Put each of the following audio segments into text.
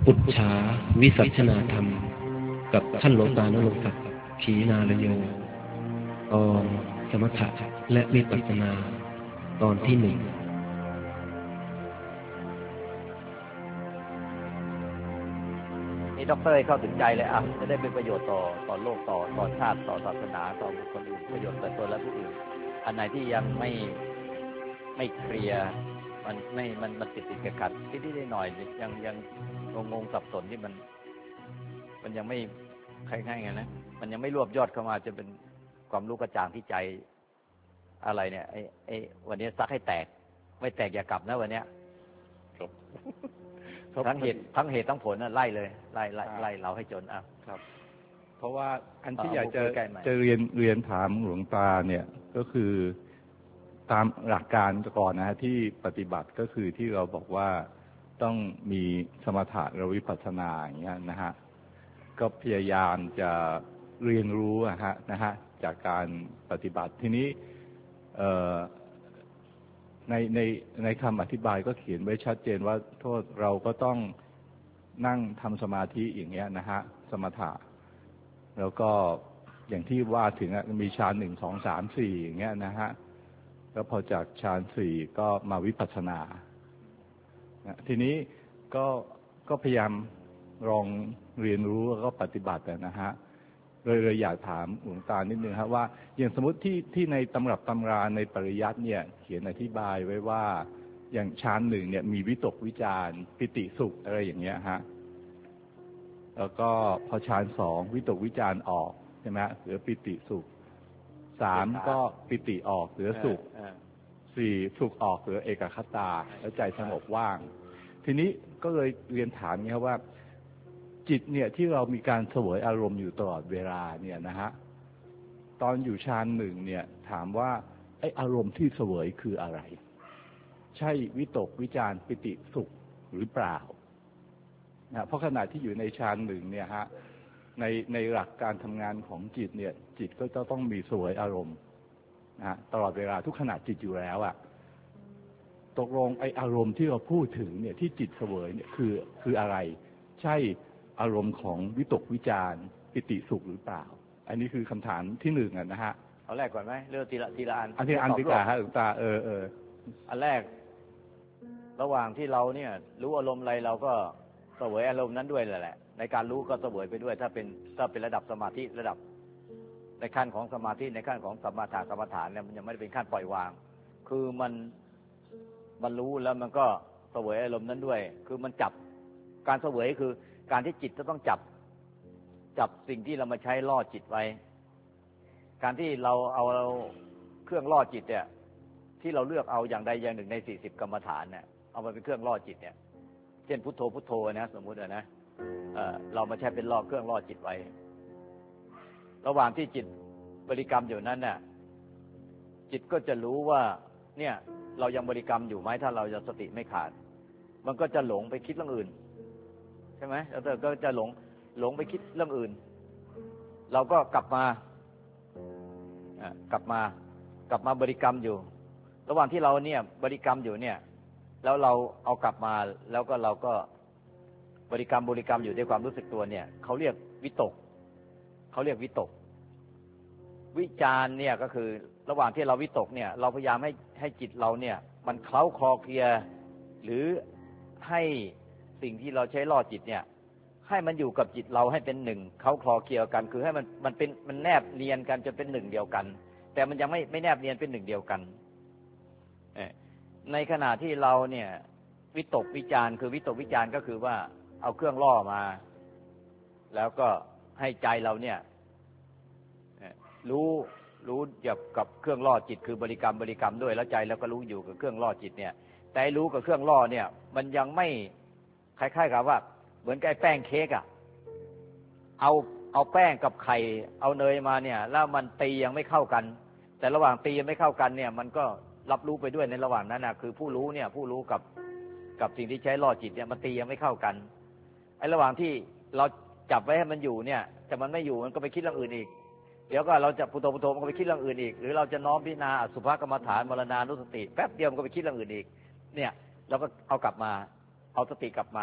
ปุจฉาวิสัชนาธรรมกับท่านหลวงตานรงค์ศักดิ์ขีณาลโยตอนสมถะและวิปัสสนาตอนที่หนึ่งนี่ด็อกเตอร์เข้าถึงใจเลยอ่ะจะได้เป็นประโยชน์ต่อโลกต่อชาติต่อศาสนาต่อบุคคลอื่นประโยชน์ต่อตนและผู้อื่นอันไหนที่ยังไม่เคลียร์มันติดขัดนิดหน่อยยังงงสับสนที่มันยังไม่คล้ายๆไงนะมันยังไม่รวบยอดเข้ามาจะเป็นความรู้กระจ่างที่ใจอะไรเนี่ยไอ้วันนี้ซักให้แตกไม่แตกอย่ากลับนะวันเนี้ยทั้งเหตุทั้งผลไล่เลยไล่เราให้จนอ่ะครับเพราะว่าอันที่อยากจะเรียนถามหลวงตาเนี่ยก็คือตามหลักการก่อนนะฮะที่ปฏิบัติก็คือที่เราบอกว่าต้องมีสมถะและวิปัสสนาอย่างเงี้ยนะฮะก็พยายามจะเรียนรู้นะฮะจากการปฏิบัติทีนี้ในคำอธิบายก็เขียนไว้ชัดเจนว่าโทษเราก็ต้องนั่งทำสมาธิอย่างเงี้ยนะฮะสมถะแล้วก็อย่างที่ว่าถึงมีฌาน1 2 3 4อย่างเงี้ยนะฮะแล้วพอจากฌาน4ก็มาวิปัสสนาทีนี้ก็พยายามลองเรียนรู้แล้วก็ปฏิบัตินะฮะเลยอยากถามหลวงตานิดนึงครับว่าอย่างสมมติที่ในตำรับตำราในปริยัติเนี่ยเขียนอธิบายไว้ว่าอย่างฌาน1เนี่ยมีวิตกวิจารปิติสุขอะไรอย่างเงี้ยฮะแล้วก็พอฌาน2วิตกวิจารออกใช่ไหมเหลือปิติสุข3ก็ปิติออกเหลือสุข4สุขออกเหลือเอกคตาแล้วใจสงบว่างทีนี้ก็เลยเรียนถามนี้ครับว่าจิตเนี่ยที่เรามีการเสวยอารมณ์อยู่ตลอดเวลาเนี่ยนะฮะตอนอยู่ฌาน1เนี่ยถามว่าไอ้อารมณ์ที่เสวยคืออะไรใช่วิตกวิจารปิติสุขหรือเปล่านะเพราะขณะที่อยู่ในฌาน1เนี่ยฮะในหลักการทำงานของจิตเนี่ยจิตก็จะต้องมีเสวยอารมณ์นะตลอดเวลาทุกขณะจิตอยู่แล้วอ่ะตกลงไอ้อารมณ์ที่เราพูดถึงเนี่ยที่จิตเสวยเนี่ยคืออะไรใช่อารมณ์ของวิตกวิจารปิติสุขหรือเปล่าอันนี้คือคำถามที่1นะฮะเอาแรกก่อนไหมเรื่องทีละอันที่อันดีกว่าฮะหลวงตาอันแรกระหว่างที่เราเนี่ยรู้อารมณ์อะไรเราก็เสวยอารมณ์นั้นด้วยแหละในการรู้ก็เสวยไปด้วยถ้าเป็นระดับสมาธิระดับในขั้นของสมาธิในขั้นของสมถะกรรมฐานเนี่ยมันยังไม่ได้เป็นขั้นปล่อยวางคือมันรู้แล้วมันก็เสวยอารมณ์นั้นด้วยคือมันจับการเสวยคือการที่จิตจะต้องจับสิ่งที่เรามาใช้ล่อจิตไว้การที่เราเอาเครื่องล่อจิตเนี่ยที่เราเลือกเอาอย่างใดอย่างหนึ่งใน40กรรมฐานเนี่ยเอามาเป็นเครื่องล่อจิตเนี่ยเช่นพุทโธพุทโธนะสมมุตินะเรามาใช้เป็นล่อเครื่องล่อจิตไว้ระหว่างที่จิตบริกรรมอยู่นั้นเนี่ยจิตก็จะรู้ว่าเนี่ยเรายังบริกรรมอยู่ไหมถ้าเราจะสติไม่ขาดมันก็จะหลงไปคิดเรื่องอื่นใช่ไหมแล้วก็จะหลงไปคิดเรื่องอื่นเราก็กลับมาบริกรรมอยู่ระหว่างที่เราเนี่ยบริกรรมอยู่เนี่ยแล้วเราเอากลับมาแล้วก็เราก็บริกรรมอยู่ด้วยความรู้สึกตัวเนี่ยเขาเรียกวิตกวิจารเนี่ยก็คือระหว่างที่เราวิตกเนี่ยเราพยายามให้จิตเราเนี่ยมันเคล้าคลอเคลียหรือให้สิ่งที่เราใช้ล่อจิตเนี่ยให้มันอยู่กับจิตเราให้เป็นหนึ่งเคล้าคลอเคลียกันคือให้มันแนบเนียนกันจนเป็นหนึ่งเดียวกันแต่มันยังไม่แนบเนียนเป็นหนึ่งเดียวกันในขณะที่เราเนี่ยวิตกวิจารคือวิตกวิจารก็คือว่าเอาเครื่องล่อมาแล้วก็ให้ใจเราเนี่ยรู้เกี่ยวกับเครื่องล่อจิตคือบริกรรมด้วยแล้วใจแล้วก็รู้อยู่กับเครื่องล่อจิตเนี่ยแต่รู้กับเครื่องล่อเนี่ยมันยังไม่คล้ายๆกับว่าเหมือนกับแป้งเค้กอ่ะเอาแป้งกับไข่เอาเนยมาเนี่ยแล้วมันตียังไม่เข้ากันแต่ระหว่างตียังไม่เข้ากันเนี่ยมันก็รับรู้ไปด้วยในระหว่างนั้นนะคือผู้รู้กับสิ่งที่ใช้ล่อจิตเนี่ยมันตียังไม่เข้ากันไอ้ระหว่างที่เราจับไว้ให้มันอยู่เนี่ยแต่มันไม่อยู่มันก็ไปคิดเรื่องอื่นอีกเดี๋ยวก็เราจะพุทโธมันก็ไปคิดเรื่องอื่นอีกหรือเราจะน้อมพิจารณาอสุภกรรมฐานมรณานุสติแป๊บเดียวมันก็ไปคิดเรื่องอื่นอีกเนี่ยเราก็เอากลับมาเอาสติกลับมาส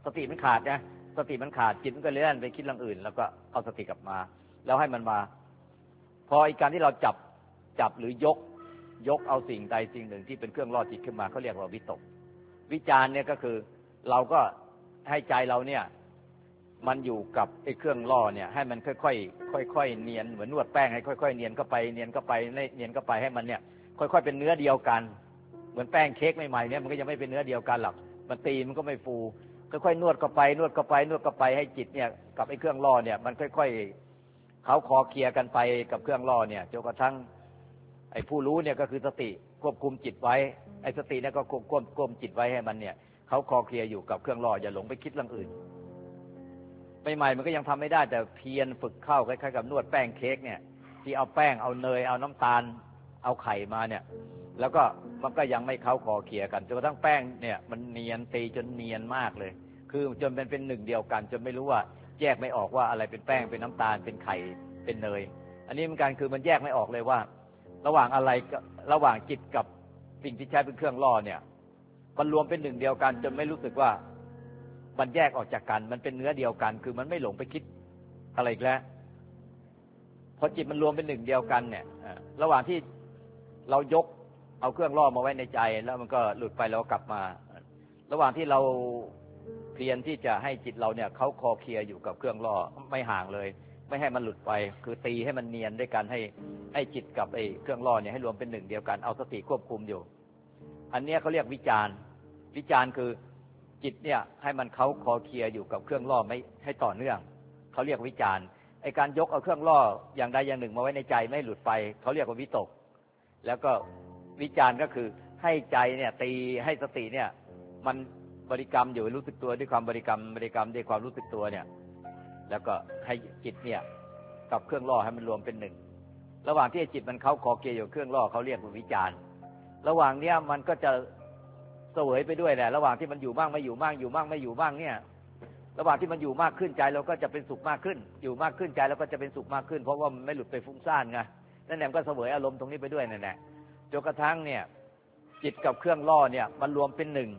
ติมันขาดนะสติมันขาดจิตมันก็เลื่อนไปคิดเรื่องอื่นแล้วก็เอาสติกลับมาแล้วให้มันมาพออีกการที่เราจับหรือยกเอาสิ่งใดสิ่งหนึ่งที่เป็นเครื่องล่อจิตขึ้นมาเขาเรียกว่าวิตกวิจารเนี่ยก็คือเราก็ให้ใจเราเนี่ยมันอยู่กับไอ้เครื่องล่อเนี่ยให้มันค่อยๆเนียนเหมือนนวดแป้งให้ค่อยๆเนียนเข้าไปเนียนเข้าไปเนียนเข้าไปให้มันเนี่ยค่อยๆเป็นเนื้อเดียวกันเหมือนแป้งเค้กใหม่ๆเนี่ยมันก็ยังไม่เป็นเนื้อเดียวกันหรอกมันตีมันก็ไม่ฟูค่อยๆนวดเข้าไปนวดเข้าไปนวดเข้าไปให้จิตเนี่ยกับไอ้เครื่องล่อเนี่ยมันค่อยๆเขาคอเคลียร์กันไปกับเครื่องล่อเนี่ยจนกระทั่งไอ้ผู้รู้เนี่ยก็คือสติควบคุมจิตไว้ไอ้สติเนี่ยก็ควบคุมจิตไว้ให้มันเนี่ยเขาคอเคลียร์อยู่กับเครื่องล่ออย่าหลงไปคิดเรื่องอื่นใหม่ๆมันก็ยังทำไม่ได้แต่เพียรฝึกเข้าคล้ายๆกับนวดแป้งเค้กเนี่ยที่เอาแป้งเอาเนยเอาน้ำตาลเอาไข่มาเนี่ยแล้วก็มันก็ยังไม่เข้าคอเคลียร์กันจนกระทั่งแป้งเนี่ยมันเนียนตีจนเนียนมากเลยคือจนเป็นหนึ่งเดียวกันจนไม่รู้ว่าแยกไม่ออกว่าอะไรเป็นแป้งเป็นน้ำตาลเป็นไข่เป็นเนยอันนี้เหมือนกันคือมันแยกไม่ออกเลยว่าระหว่างอะไรระหว่างจิตกับสิ่งที่ใช้เป็นเครื่องล่อเนี่ยมันรวมเป็นหนึ่งเดียวกันจนไม่รู้สึกว่ามันแยกออกจากกันมันเป็นเนื้อเดียวกันคือมันไม่หลงไปคิดอะไรอีกแล้วพอจิตมันรวมเป็นหนึ่งเดียวกันเนี่ยระหว่างที่เรายกเอาเครื่องล่อมาไว้ในใจแล้วมันก็หลุดไปแล้วกลับมาระหว่างที่เราเพียรที่จะให้จิตเราเนี่ยเขาคอเคลียร์อยู่กับเครื่องล่อไม่ห่างเลยไม่ให้มันหลุดไปคือตีให้มันเนียนด้วยกันให้จิตกับไอ้เครื่องล่อเนี่ยให้รวมเป็นหนึ่งเดียวกันเอาสติควบคุมอยู่อันนี้เขาเรียกวิจารคือจิตเนี่ยให้มันเขาคอเคลียร์อยู่กับเครื่องล่อไม่ให้ต่อเนื่องเขาเรียกวิจารไอ้การยกเอาเครื่องล่ออย่างใดอย่างหนึ่งมาไว้ในใจไม่หลุดไปเขาเรียกว่าวิตกแล้วก็วิจารก็คือให้ใจเนี่ยตีให้สติเนี่ยมันบริกรรมอยู่รู้สึกตัวด้วยความบริกรรมด้วยความรู้สึกตัวเนี่ยแล้วก็ให้จิตเนี่ยกับเครื่องล่อให้มันรวมเป็นหนึ่งระหว่างที่จิตมันเขาคอเคลียร์อยู่เครื่องล่อเขาเรียกว่าวิจารระหว่างเนี้ยมันก็จะเสวยไปด้วยแหละระหว่างที่มันอยู่บ้างไม่อยู่บ้างอยู่บ้างไม่อยู่บ้างเนี่ยระหว่างที่มันอยู่มากขึ้นใจเราก็จะเป็นสุขมากขึ้นอยู่มากขึ้นใจเราก็จะเป็นสุขมากขึ้นเพราะว่ามันไม่หลุดไปฟุ้งซ่านไงนั่นแหละก็เสวยอารมณ์ตรงนี้ไปด้วยนั่นแหละจนกระทั่งเนี่ยจิตกับเครื่องล่อเนี่ยมันรวมเป็นหนึ่ง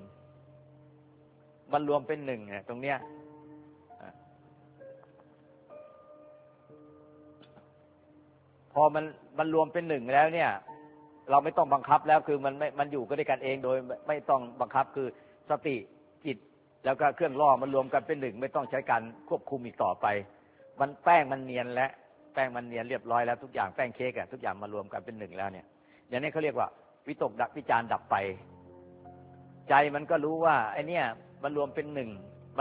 เนี่ยตรงเนี้ยพอมันรวมเป็นหนึ่งแล้วเนี่ยเราไม่ต้องบังคับแล้วคือมันอยู่ก็ด้วยกันเองโดยไม่ต้องบังคับคือสติจิตแล้วก็เครื่องล่อมันรวมกันเป็นหนึ่งไม่ต้องใช้การควบคุมอีกต่อไปมันแป้งมันเนียนและแป้งมันเนียนเรียบร้อยแล้วทุกอย่างแป้งเค้กทุกอย่างมารวมกันเป็นหนึ่งแล้วเนี่ยอย่างนี้เขาเรียกว่าวิตกดับวิจารดับไปใจมันก็รู้ว่าไอ้นี่มันรวมเป็นหนึ่ง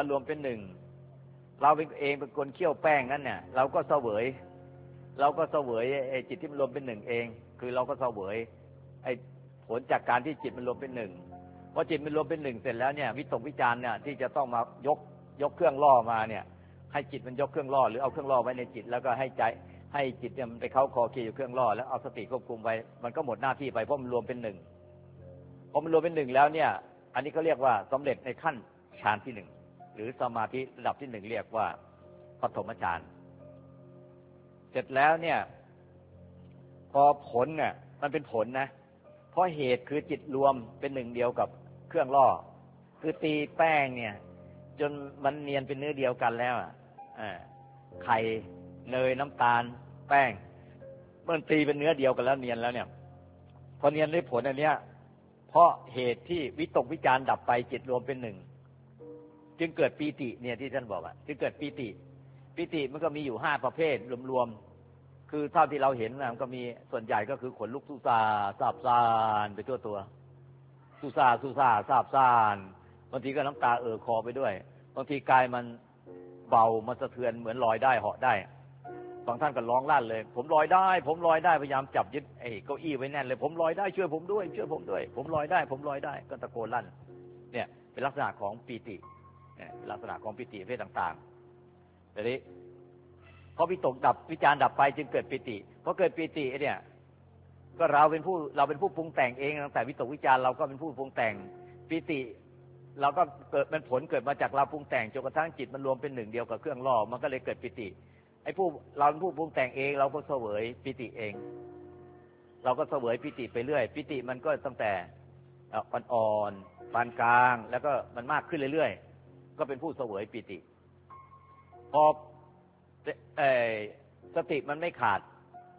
เราเองเป็นคนเคี่ยวแป้งนั่นเนี่ยเราก็เสวยไอ้จิตที่มันรวมเป็นหนึ่งเองคือเราก็เสวยไอ้ผลจากการที่จิตมันรวมเป็นหนึ่งพอจิตมันรวมเป็นหนึ่งเสร็จแล้วเนี่ยวิตกวิจารเนี่ยที่จะต้องมายกเครื่องล่อมาเนี่ยให้จิตมันยกเครื่องล่อหรือเอาเครื่องล่อไว้ในจิตแล้วก็ให้ใจให้จิตเนี่ยมันไปเข้าคอเคลียร์อยู่เครื่องล่อแล้วเอาสติควบคุมไว้มันก็หมดหน้าที่ไปเพราะมันรวมเป็นหนึ่งพอมันรวมเป็นหนึ่งแล้วเนี่ยอันนี้ก็เรียกว่าสำเร็จในขั้นฌานที่หนึ่งหรือสมาธิระดับที่หนึ่งเรียกว่าปฐมฌานเสร็จแล้วเนี่ยพอผลเนี่ยมันเป็นผลนะเพราะเหตุคือจิตรวมเป็นหนึ่งเดียวกับเครื่องล่อคือตีแป้งเนี่ยจนมันเนียนเป็นเนื้อเดียวกันแล้วไข่เนยน้ำตาลแป้งมันตีเป็นเนื้อเดียวกันแล้วเนียนแล้วเนี่ยพอเนียนได้ผลอันเนี้ยเพราะเหตุที่วิตกวิจารดับไปจิตรวมเป็นหนึ่งจึงเกิดปีติเนี่ยที่ท่านบอกจึงเกิดปีติมันก็มีอยู่5ประเภทรวมๆคือเท่าที่เราเห็นนะมันก็มีส่วนใหญ่ก็คือขนลุกสู้ซาซาบซ่านไปทั่วตัวสู้ซาซาบซ่านบางทีก็น้ำตาคอไปด้วยบางทีกายมันเบามันสะเทือนเหมือนลอยได้เหาะได้บางท่านก็ร้องลั่นเลยผมลอยได้พยายามจับยึดไอ้เก้าอี้ไว้แน่นเลยผมลอยได้ช่วยผมด้วยผมลอยได้ก็ตะโกนลั่นเนี่ยเป็นลักษณะของปีติลักษณะของปีติประเภทต่างๆแต่นี้พอวิตกดับวิจารดับไปจึงเกิดปีติพอเกิดปีติเนี่ยก็เราเป็นผู้ปรุงแต่งเองตั้งแต่วิตกวิจารเราก็เป็นผู้ปรุงแต่งปีติเราก็เกิดเป็นผลเกิดมาจากเราปรุงแต่งจนกระทั่งจิตมันรวมเป็นหนึ่งเดียวกับเครื่องล่อมันก็เลยเกิดปีติไอ้เราเป็นผู้ปรุงแต่งเองเราก็เสวยปีติเองเราก็เสวยปีติไปเรื่อยปีติมันก็ตั้งแต่อ่อนๆปานกลางแล้วก็มันมากขึ้นเรื่อยๆก็เป็นผู้เสวยปิติพอสติมันไม่ขาด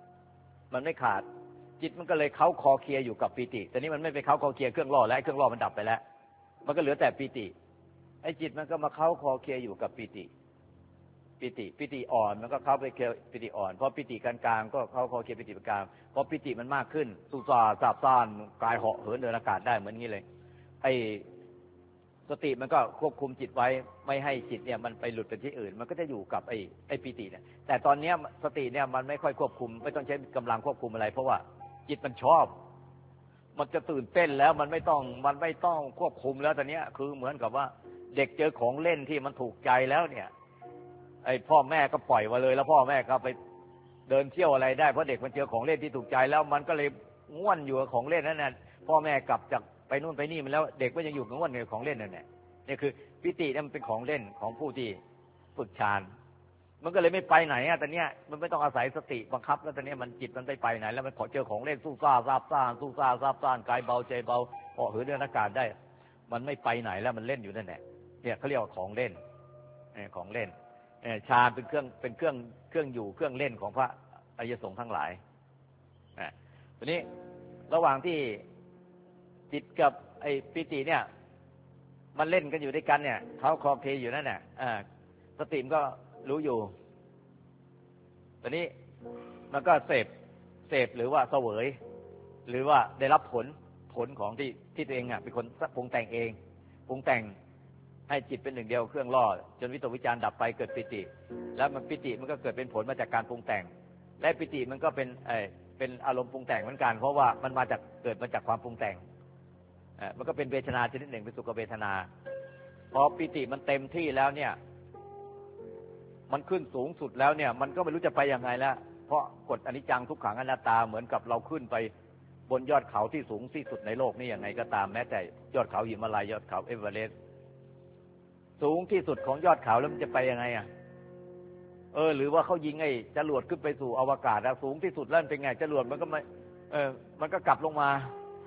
จิตมันก็เลยเค้าคอเคลียอยู่กับปิติแต่นี้มันไม่ไปเค้าคอเคลียเครื่องล่อแล้วเครื่องล่อมันดับไปแล้วมันก็เหลือแต่ปิติไอ้จิตมันก็มาเค้าคอเคลียอยู่กับปิติอ่อนมันก็เข้าไปเคลียปิติอ่อนพอปิติกลางๆก็เข้าคอเคลียปิติกลางพอปิติมันมากขึ้นสู้ซ่าซาบซ่านกายเหาะเหินเดินอากาศได้เหมือนงี้เลยไอ้สติมันก็ควบคุมจิตไว้ไม่ให้จิตเนี่ยมันไปหลุดไปที่อื่นมันก็จะอยู่กับไอ้ปิติเนี่ยแต่ตอนนี้สติเนี่ยมันไม่ค่อยควบคุมไม่ต้องใช้กำลังควบคุมอะไรเพราะว่าจิตมันชอบมันจะตื่นเต้นแล้วมันไม่ต้องควบคุมแล้วตอนนี้คือเหมือนกับว่าเด็กเจอของเล่นที่มันถูกใจแล้วเนี่ยไอ้พ่อแม่ก็ปล่อยมาเลยแล้วพ่อแม่ก็ไปเดินเที่ยวอะไรได้เพราะเด็กมันเจอของเล่นที่ถูกใจแล้วมันก็เลยง่วนอยู่กับของเล่นนั่นน่ะพ่อแม่กลับจากไปนู่นไปนี่มันแล้วเด็กก็ยังอยู่ง่วนกับของเล่นนั่นแหละนี่คือปิติเนี่ยมันเป็นของเล่นของผู้ที่ฝึกฌานมันก็เลยไม่ไปไหนอ่ะตอนเนี้ยมันไม่ต้องอาศัยสติบังคับแล้วตอนนี้มันจิตมันไปไหนแล้วมันขอเจอของเล่นสู้ซ่าซาบซ่านสู้ซ่าซาบซ่านกายเบาใจเบาเหาะเหินเดินอากาศได้มันไม่ไปไหนแล้วมันเล่นอยู่นั่นแหละเนี่ยเขาเรียกว่าของเล่นของเล่นฌานเป็นเครื่องอยู่เครื่องเล่นของพระอริยสงฆ์ทั้งหลายทีนี้ระหว่างที่จิตกับไอ้ปิติเนี่ยมันเล่นกันอยู่ด้วยกันเนี่ยเขาคอเคอยู่นั่นแหละสติมันก็รู้อยู่ตอนนี้มันก็เสพหรือว่าเสวยหรือว่าได้รับผลของที่ตัวเองอ่ะเป็นคนปรุงแต่งเองปรุงแต่งให้จิตเป็นหนึ่งเดียวเครื่องล่อจนวิตกวิจารดับไปเกิดปิติแล้วมันปิติมันก็เกิดเป็นผลมาจากการปรุงแต่งและปิติมันก็เป็นอารมณ์ปรุงแต่งเหมือนกันเพราะว่ามันเกิดมาจากความปรุงแต่งมันก็เป็นเวทนาชนิดหนึ่งเป็นสุขเวทนาพอปิติมันเต็มที่แล้วเนี่ยมันขึ้นสูงสุดแล้วเนี่ยมันก็ไม่รู้จะไปยังไงแล้วเพราะกฎอนิจจังทุกขังอนัตตาเหมือนกับเราขึ้นไปบนยอดเขาที่สูงที่สุดในโลกนี่ยังไงก็ตามแม้แต่ยอดเขาหิมาลัยยอดเขาเอเวอเรสต์สูงที่สุดของยอดเขาแล้วมันจะไปยังไงอ่ะหรือว่าเขายิงไอ้จรวดขึ้นไปสู่อวกาศแล้วสูงที่สุดแล้วเป็นไงจรวดมันก็ไม่มันก็กลับลงมา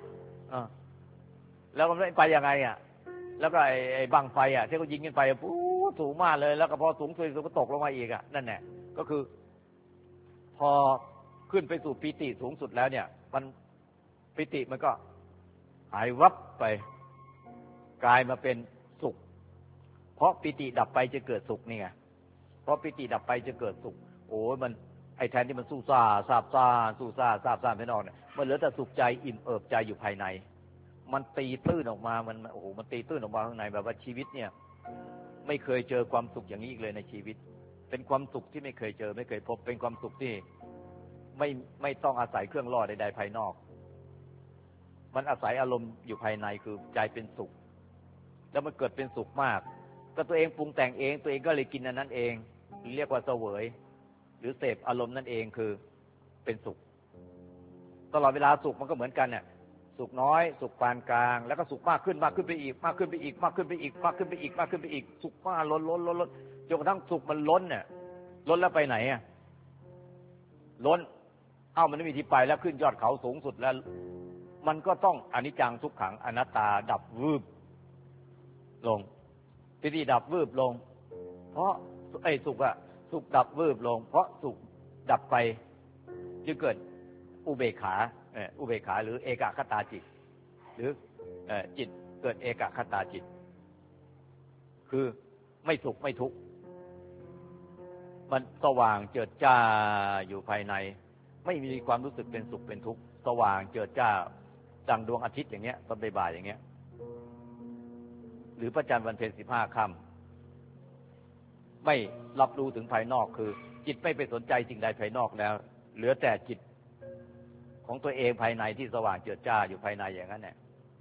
แล้วมันไปยังไงอ่ะแล้วก็ไอ้บังไฟอ่ะที่เขายิงขึ้นไปปุ๊บสูงมากเลยแล้วก็พอสูงสุดก็ตกลงมาอีกอ่ะนั่นแหละก็คือพอขึ้นไปสู่ปิติสูงสุดแล้วเนี่ยมันปิติมันก็หายวับไปกลายมาเป็นสุขเพราะปิติดับไปจะเกิดสุขนี่ไงเพราะปิติดับไปจะเกิดสุขโอ้มันไอ้แทนที่มันสู้ซ่าซาบซ่านสู้ซ่าซาบซ่านภายนอกเนี่ยมันเหลือแต่สุขใจอิ่มเอิบใจอยู่ภายในมันตีตื้นออกมามันโอ้โหมันตีตื้นออกมาข้างในแบบว่าชีวิตเนี่ยไม่เคยเจอความสุขอย่างนี้อีกเลยในชีวิตเป็นความสุขที่ไม่เคยเจอไม่เคยพบเป็นความสุขที่ไม่ต้องอาศัยเครื่องล่อใดๆภายนอกมันอาศัยอารมณ์อยู่ภายในคือใจเป็นสุขแล้วมันเกิดเป็นสุขมากก็ตัวเองปรุงแต่งเองตัวเองก็เลยกินอันนั้นเองเรียกว่าเสวยหรือเสพอารมณ์นั่นเองคือเป็นสุขตลอดเวลาสุขมันก็เหมือนกันเนี่ยสุขน้อยสุขปานกลางแล้วก็สุขมากขึ้นไปอีกมากขึ้นไปอีกมากขึ้นไปอีกมากขึ้นไปอีกมากขึ้นไปอีกสุขมากล้นจนกระทั่งสุขมันล้นเนี่ยล้นแล้วไปไหนอ่ะล้นมันไม่มีที่ไปแล้วขึ้นยอดเขาสูงสุดแล้วมันก็ต้องอนิจจังทุกขังอนัตตาดับวืบลงปิติดับวืบลงเพราะไอ้สุขดับวืบลงเพราะสุขดับไปจึงเกิดอุเบกขาหรือเอกคตาจิตหรือจิตเกิดเอกคตาจิตคือไม่สุขไม่ทุกข์มันสว่างเจิดจ้าอยู่ภายในไม่มีความรู้สึกเป็นสุขเป็นทุกข์สว่างเจิดจ้าดังดวงอาทิตย์อย่างเงี้ยตอนบ่ายอย่างเงี้ยหรือพระจันทร์วันเพ็ญ15 ค่ำไม่รับรู้ถึงภายนอกคือจิตไม่ไปสนใจสิ่งใดภายนอกแล้วเหลือแต่จิตของตัวเองภายในที่สว่างเจิดจ้าอยู่ภายในอย่างนั้นเนี่ย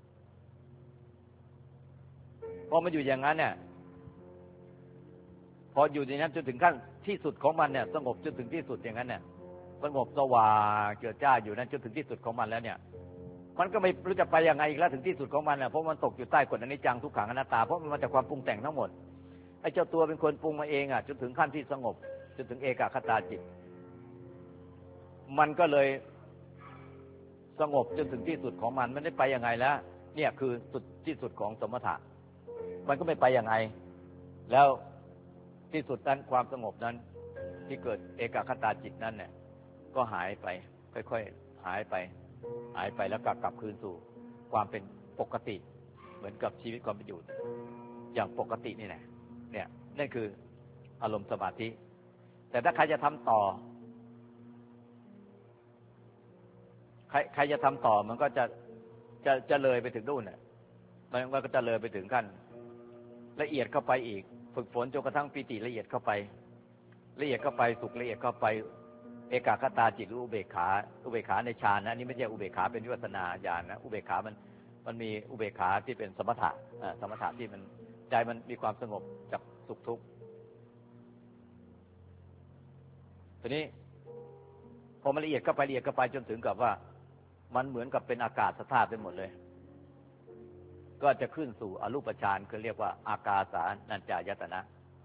พอมันอยู่อย่างนั้นเนี่ยพออยู่ในนั้นจนถึงขั้นที่สุดของมันเนี่ยสงบจนถึงที่สุดอย่างนั้นเนี่ยสงบสว่างเจิดจ้าอยู่นั้นจนถึงที่สุดของมันแล้วเนี่ยมันก็ไม่รู้จะไปยังไงอีกแล้วถึงที่สุดของมันเนี่ยเพราะมันตกอยู่ใต้กฎอนิจจังทุกขังอนัตตาเพราะมันมาจากความปรุงแต่งทั้งหมดไอ้เจ้าตัวเป็นคนปรุงมาเองจนถึงขั้นที่สงบจนถึงเอกคตาจิตมันก็เลยสงบจนถึงที่สุดของมันไม่ได้ไปยังไงแล้วเนี่ยคือสุดที่สุดของสมถะมันก็ไม่ไปยังไงแล้วที่สุดนั้นความสงบนั้นที่เกิดเอกคตาจิตนั้นเนี่ยก็หายไปค่อยๆหายไปแล้วกลับคืนสู่ความเป็นปกติเหมือนกับชีวิตความเป็นอยู่อย่างปกตินี่แหละเนี่ยนั่นคืออารมณ์สมาธิแต่ถ้าใครจะทำต่อใครจะทำต่อมันก็จะเลยไปถึงนู่นเนี่ยมันก็จะเลยไปถึงขั้นละเอียดเข้าไปอีกฝึกฝนจนกระทั่งปีติละเอียดเข้าไปสุขละเอียดเข้าไปเอกคตาจิตหรืออุเบกขาในฌานนะนี่ไม่ใช่อุเบกขาเป็นวิปัสสนาญาณนะอุเบกขามันมีอุเบกขาที่เป็นสมถะที่มันใจมันมีความสงบจากสุขทุกข์ทีนี้พอมันละเอียดเข้าไปจนถึงกับว่ามันเหมือนกับเป็นอากาศธาตุไปหมดเลยก็จะขึ้นสู่อรูปฌานคือเรียกว่าอากาสานัญจายตนะ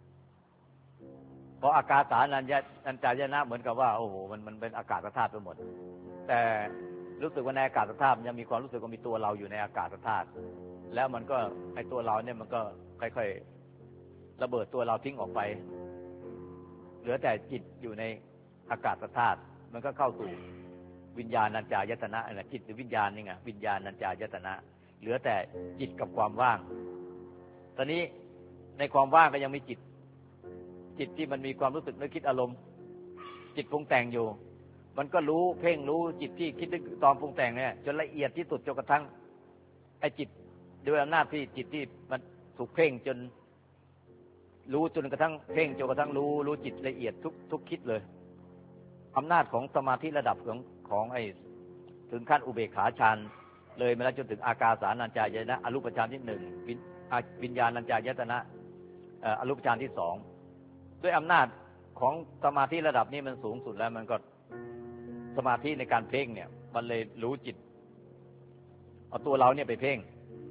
พออากาสานัญจายตนะเหมือนกับว่าโอ้โหมันเป็นอากาศธาตุไปหมดแต่รู้สึกว่าในอากาศธาตุยังมีความรู้สึกว่ามีตัวเราอยู่ในอากาศธาตุแล้วมันก็ไอตัวเราเนี่ยมันก็ค่อยๆระเบิดตัวเราทิ้งออกไปเหลือแต่จิตอยู่ในอากาศธาตุมันก็เข้าสู่วิญญาณัญจายตนะนั่นแหละจิตหรือวิญญาณนี่ไงวิญญาณัญจายตนะเหลือแต่จิตกับความว่างตอนนี้ในความว่างก็ยังมีจิตที่มันมีความรู้สึกนึกคิดอารมณ์จิตปรุงแต่งอยู่มันก็รู้เพ่งรู้จิตที่คิดนึกตอนปรุงแต่งเนี่ยจนละเอียดที่สุดจนกระทั่งไอ้จิตด้วยอำนาจที่จิตที่มันถูกเพ่งจนรู้จนกระทั่งเพ่งจนกระทั่งรู้จิตละเอียดทุกคิดเลยอำนาจของสมาธิระดับของไอ้ถึงขั้นอุเบกขาฌานเลยมาแล้วจนถึงอากาสานัญจายตนะอรูปฌานที่1วิญญาณัญจายตนะอรูปฌานที่2ด้วยอำนาจของสมาธิระดับนี้มันสูงสุดแล้วมันก็สมาธิในการเพ่งเนี่ยมันเลยรู้จิตเอาตัวเราเนี่ยไปเพ่ง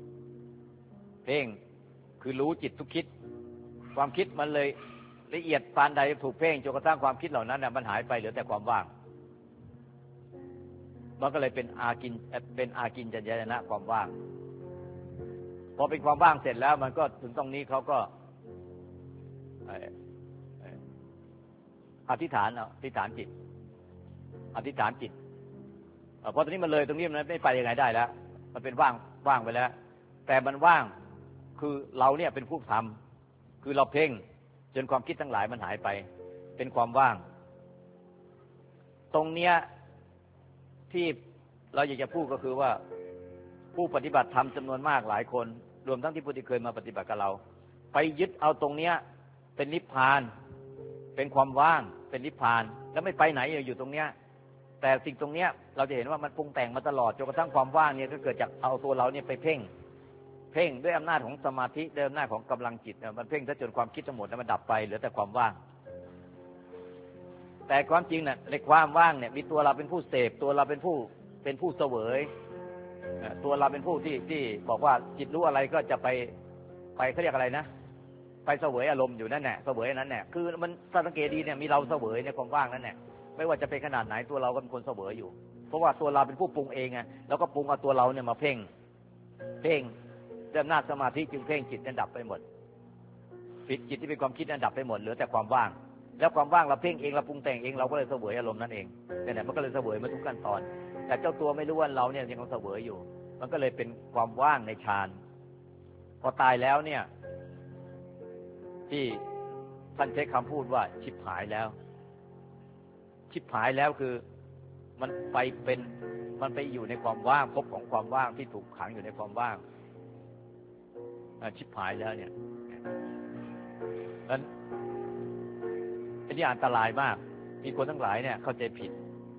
คือรู้จิตทุกคิดความคิดมันเลยละเอียดปานใดถูกเพ่งจนกระทั่งความคิดเหล่านั้นเนี่ยมันหายไปเหลือแต่ความว่างมันก็เลยเป็นอากินจัญญนะความว่างพอเป็นความว่างเสร็จแล้วมันก็ถึงตรงนี้เขาก็อธิษฐานจิตเพราะตอนนี้มันเลยตรงนี้มันไม่ไปยังไงได้แล้วมันเป็นว่างไปแล้วแต่มันว่างคือเราเนี่ยเป็นผู้ทำคือเราเพ่งจนความคิดทั้งหลายมันหายไปเป็นความว่างตรงเนี้ยที่เราอยากจะพูดก็คือว่าผู้ปฏิบัติธรรมจำนวนมากหลายคนรวมทั้งที่ผู้ที่เคยมาปฏิบัติกับเราไปยึดเอาตรงเนี้ยเป็นนิพพานเป็นความว่างเป็นนิพพานแล้วไม่ไปไหนอยู่ตรงเนี้ยแต่สิ่งตรงเนี้ยเราจะเห็นว่ามันปรุงแต่งมาตลอดจนกระทั่งความว่างเนี่ยก็เกิดจากเอาตัวเราเนี่ยไปเพ่งด้วยอำนาจของสมาธิด้วยอำนาจของกำลังจิตมันเพ่งซะจนความคิดทั้งหมดมันดับไปเหลือแต่ความว่างแต่ความจริงเนี่ยในความว่างเนี่ยมีตัวเราเป็นผู้เสพตัวเราเป็นผู้เสวยตัวเราเป็นผู้ที่บอกว่าจิตรู้อะไรก็จะไปเขาเรียกอะไรนะไปเสวยอารมณ์อยู่นั่นแหละเสวยนั้นแหละคือมันสังเกตดีเนี่ยมีเราเสวยในความว่างนั่นแหละไม่ว่าจะเป็นขนาดไหนตัวเราก็เป็นคนเสวยอยู่เพราะว่าตัวเราเป็นผู้ปรุงเองไงแล้วก็ปรุงเอาตัวเราเนี่ยมาเพ่งด้วยอำนาจสมาธิจึงเพ่งจิตนั้นดับไปหมดจิตที่เป็นความคิดนั้นดับไปหมดเหลือแต่ความว่างแล้วความว่างเราเพ่งเองเราปรุงแต่งเองเราก็เลยเสวยอารมณ์นั่นเองเนี่ยมันก็เลยเสวยมาทุกขั้นตอนแต่เจ้าตัวไม่รู้ว่าเราเนี่ยยังเสวยอยู่มันก็เลยเป็นความว่างในฌานพอตายแล้วเนี่ยที่ท่านใช้คำพูดว่าชิบหายแล้วคือมันไปอยู่ในความว่างภพของความว่างที่ถูกขังอยู่ในความว่างชิบหายแล้วเนี่ยนั้นอันนี้อันตรายมากมีคนทั้งหลายเนี่ยเข้าใจผิด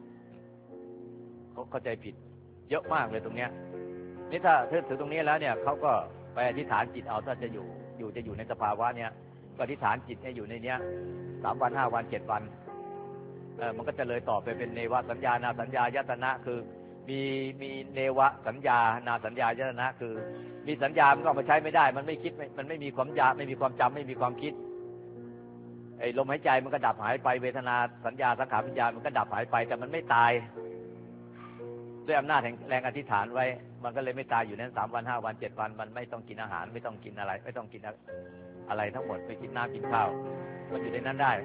เยอะมากเลยตรงเนี้ยนี่ถ้าถึงตรงนี้แล้วเนี่ยเขาก็ไปอธิษฐานจิตเอาถ้าจะอยู่ในสภาวะเนี้ยก็อธิษฐานจิตเนี่ยอยู่ในเนี้ย3 วัน 5 วัน 7 วันมันก็จะเลยต่อไปเป็นเนวสัญญานาสัญญายตนะคือมีเนวสัญญานาสัญญายตนะคือมีสัญญามันก็มาใช้ไม่ได้มันไม่คิดมันไม่มีความไม่มีความจำไม่มีความคิดไอ้ลมหายใจมันก็ดับหายไปเวทนาสัญญาสังขารวิญญาณมันก็ดับหายไปแต่มันไม่ตายด้วยอำนาจแห่งแรงอธิษฐานไว้มันก็เลยไม่ตายอยู่นั้น3 วัน 5 วัน 7 วันมันไม่ต้องกินอาหารไม่ต้องกินอะไรไม่ต้องกินอะไรทั้งหมดไปกินน้ำกินข้าวมันอยู่ในนั้นได้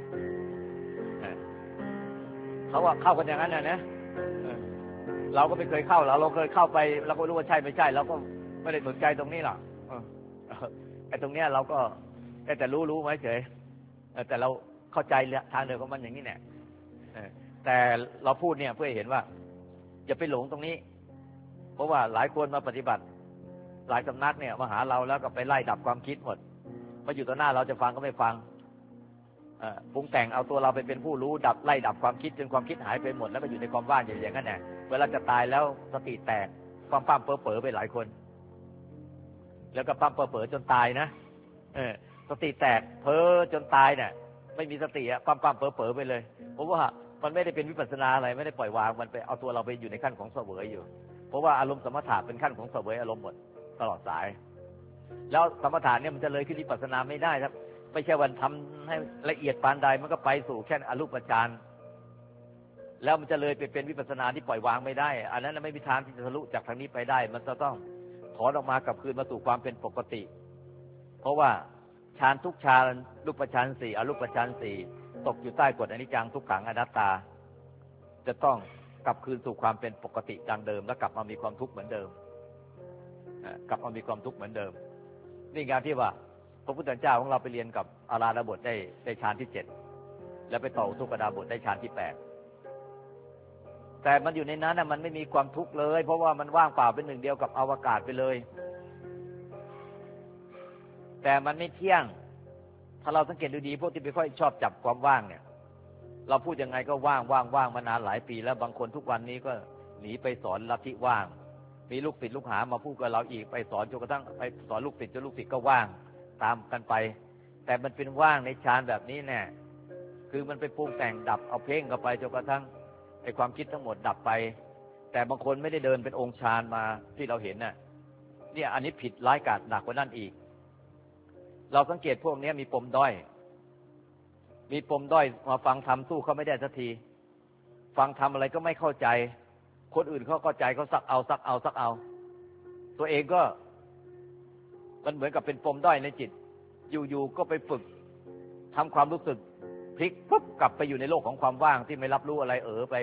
เขาว่าเข้ากันอย่างนั้นนะเราก็ไม่เคยเข้าเราเคยเข้าไปเราก็รู้ว่าใช่ไม่ใช่เราก็ไม่ได้สนใจตรงนี้หรอกไอ้ตรงเนี้ยเราก็แต่รู้ไว้เฉยแต่เราเข้าใจทางเดินของมันอย่างนี้เนี่ยแต่เราพูดเนี่ยเพื่อเห็นว่าอย่าไปหลงตรงนี้เพราะว่าหลายคนมาปฏิบัติหลายสำนักเนี่ยมาหาเราแล้วก็ไปไล่ดับความคิดหมดมาอยู่ต่อหน้าเราจะฟังก็ไม่ฟังปรุงแต่งเอาตัวเราไปเป็นผู้รู้ไล่ดับความคิดจนความคิดหายไปหมดแล้วก็อยู่ในความว่างอย่างนั้นแหละเวลาจะตายแล้วสติแตกปั้มเป๋อไปหลายคนแล้วก็ปั้มเป๋อจนตายนะสติแตกเพ้อจนตายเนี่ยไม่มีสติอะปั้มเป๋อไปเลยเพราะว่ามันไม่ได้เป็นวิปัสสนาอะไรไม่ได้ปล่อยวางมันไปเอาตัวเราไปอยู่ในขั้นของเสวยอยู่เพราะว่าอารมณ์สมถะเป็นขั้นของเสวยอารมณ์หมดตลอดสายแล้วสมถะเนี่ยมันจะเลยขึ้นวิปัสสนาไม่ได้ครับไม่ใช่วันทำให้ละเอียดปานใดมันก็ไปสู่แค่อรูปฌานแล้วมันจะเลยไปเป็นวิปัสสนาที่ปล่อยวางไม่ได้อันนั้นไม่มีทางที่จะทะลุจากทางนี้ไปได้มันจะต้องถอนออกมากลับคืนมาสู่ความเป็นปกติเพราะว่าฌานทุกฌานรูปฌาน4อรูปฌาน4ตกอยู่ใต้กฎอนิจจังทุกขังอนัตตาจะต้องกลับคืนสู่ความเป็นปกติดังเดิมแล้วกลับมามีความทุกข์เหมือนเดิมกลับมามีความทุกข์เหมือนเดิมนี่งานที่ว่าพระพุทธเจ้าของเราไปเรียนกับอาราธบทได้ฌานที่7แล้วไปต่ออุทกดาบทได้ฌานที่8แต่มันอยู่ในนั้นมันไม่มีความทุกข์เลยเพราะว่ามันว่างเปล่าเป็นหนึ่งเดียวกับอวกาศไปเลยแต่มันไม่เที่ยงถ้าเราสังเกตดูดีพวกที่ไม่ค่อยชอบจับความว่างเนี่ยเราพูดยังไงก็ว่างมานานหลายปีแล้วบางคนทุกวันนี้ก็หนีไปสอนลัทธิว่างมีลูกศิษย์ลูกหามาพูดกับเราอีกไปสอนจนกระทั่งไปสอนลูกศิษย์จนลูกศิษย์ก็ว่างตามกันไปแต่มันเป็นว่างในฌานแบบนี้แน่คือมันไปปรุงแต่งดับเอาเพ่งเข้าไปจนกระทั่งไอ้ความคิดทั้งหมดดับไปแต่บางคนไม่ได้เดินเป็นองค์ฌานมาที่เราเห็นน่ะเนี่ยอันนี้ผิดร้ายกาจหนักกว่านั้นอีกเราสังเกตพวกนี้มีปมด้อยมาฟังธรรมสู้เขาไม่ได้สักทีฟังธรรมอะไรก็ไม่เข้าใจคนอื่นเขาเข้าใจเขาซักเอาตัวเองก็มันเหมือนกับเป็นปมด้อยในจิตอยู่ๆก็ไปฝึกทำความรู้สึกพลิกปุ๊บกลับไปอยู่ในโลกของความว่างที่ไม่รับรู้อะไรไป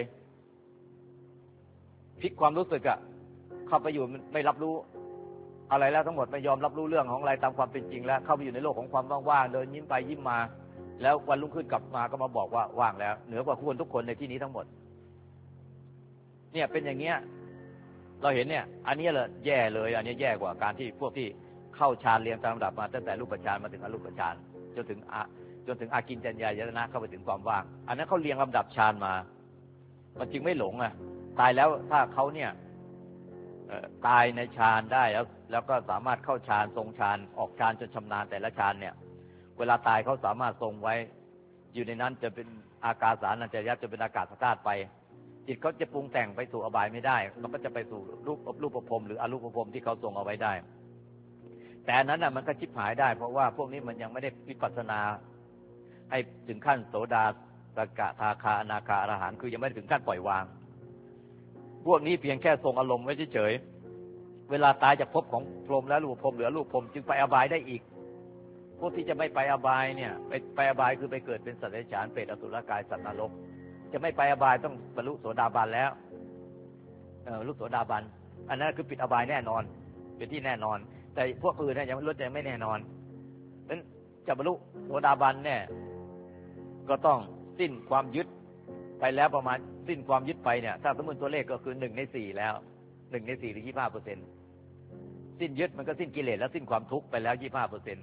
พลิกความรู้สึกอะเข้าไปอยู่ไม่รับรู้อะไรแล้วทั้งหมดไม่ยอมรับรู้เรื่องของอะไรตามความเป็นจริงแล้วเข้าไปอยู่ในโลกของความว่างๆเดินยิ้มไปยิ้มมาแล้ววันรุ่งขึ้นกลับมาก็มาบอกว่าว่างแล้วเหนือกว่าคนทุกคนในที่นี้ทั้งหมดเนี่ยเป็นอย่างเงี้ยเราเห็นเนี่ยอันนี้เลยแย่เลยอันนี้แย่กว่าการที่พวกที่เข้าฌานเรียงตามลำดับมาตั้งแต่รูปฌานมาถึงอรูปฌานจนถึงอากินจัญญายตนะเข้าไปถึงความว่างอันนั้นเขาเรียงลำดับฌานมามันจึงไม่หลงตายแล้วถ้าเขาเนี่ยตายในฌานได้แล้วก็สามารถเข้าฌานทรงฌานออกฌานจนชำนาญแต่ละฌานเนี่ยเวลาตายเขาสามารถทรงไว้อยู่ในนั้นจะเป็นอากาสานัญจายตจะเป็นอากาศธาตุไปจิตเขาจะปรุงแต่งไปสู่อบายไม่ได้มันก็จะไปสู่รูปภพหรืออรูปภพที่เขาทรงเอาไว้ได้แต่อันนั้นมันก็ชิบหายได้เพราะว่าพวกนี้มันยังไม่ได้วิปัสสนาให้ถึงขั้นโสดาสกทาคาอนาคาอรหันต์คือยังไม่ถึงขั้นปล่อยวางพวกนี้เพียงแค่ทรงอารมณ์ไว้เฉยๆเวลาตายจากภพของพรหมแล้วรูปภพเหลือรูปภพจึงไปอบายได้อีกพวกที่จะไม่ไปอบายเนี่ยไปอบายคือไปเกิดเป็นสัตว์เดรัจฉานเปรตอสุรกายสัตว์นรกจะไม่ไปอบายต้องบรรลุโสดาบันแล้วลูกโสดาบันอันนั้นคือปิดอบายแน่นอนเป็นที่แน่นอนแต่พวกอื่นเนี่ยยังไม่แน่นอนนั้นจะบรรลุโสดาบันเนี่ยก็ต้องสิ้นความยึดไปแล้วประมาณสิ้นความยึดไปเนี่ยถ้าสมมติตัวเลขก็คือ1 ใน 4แล้ว1 ใน 4 หรือ 25%สิ้นยึดมันก็สิ้นกิเลสแล้วสิ้นความทุกข์ไปแล้ว 25%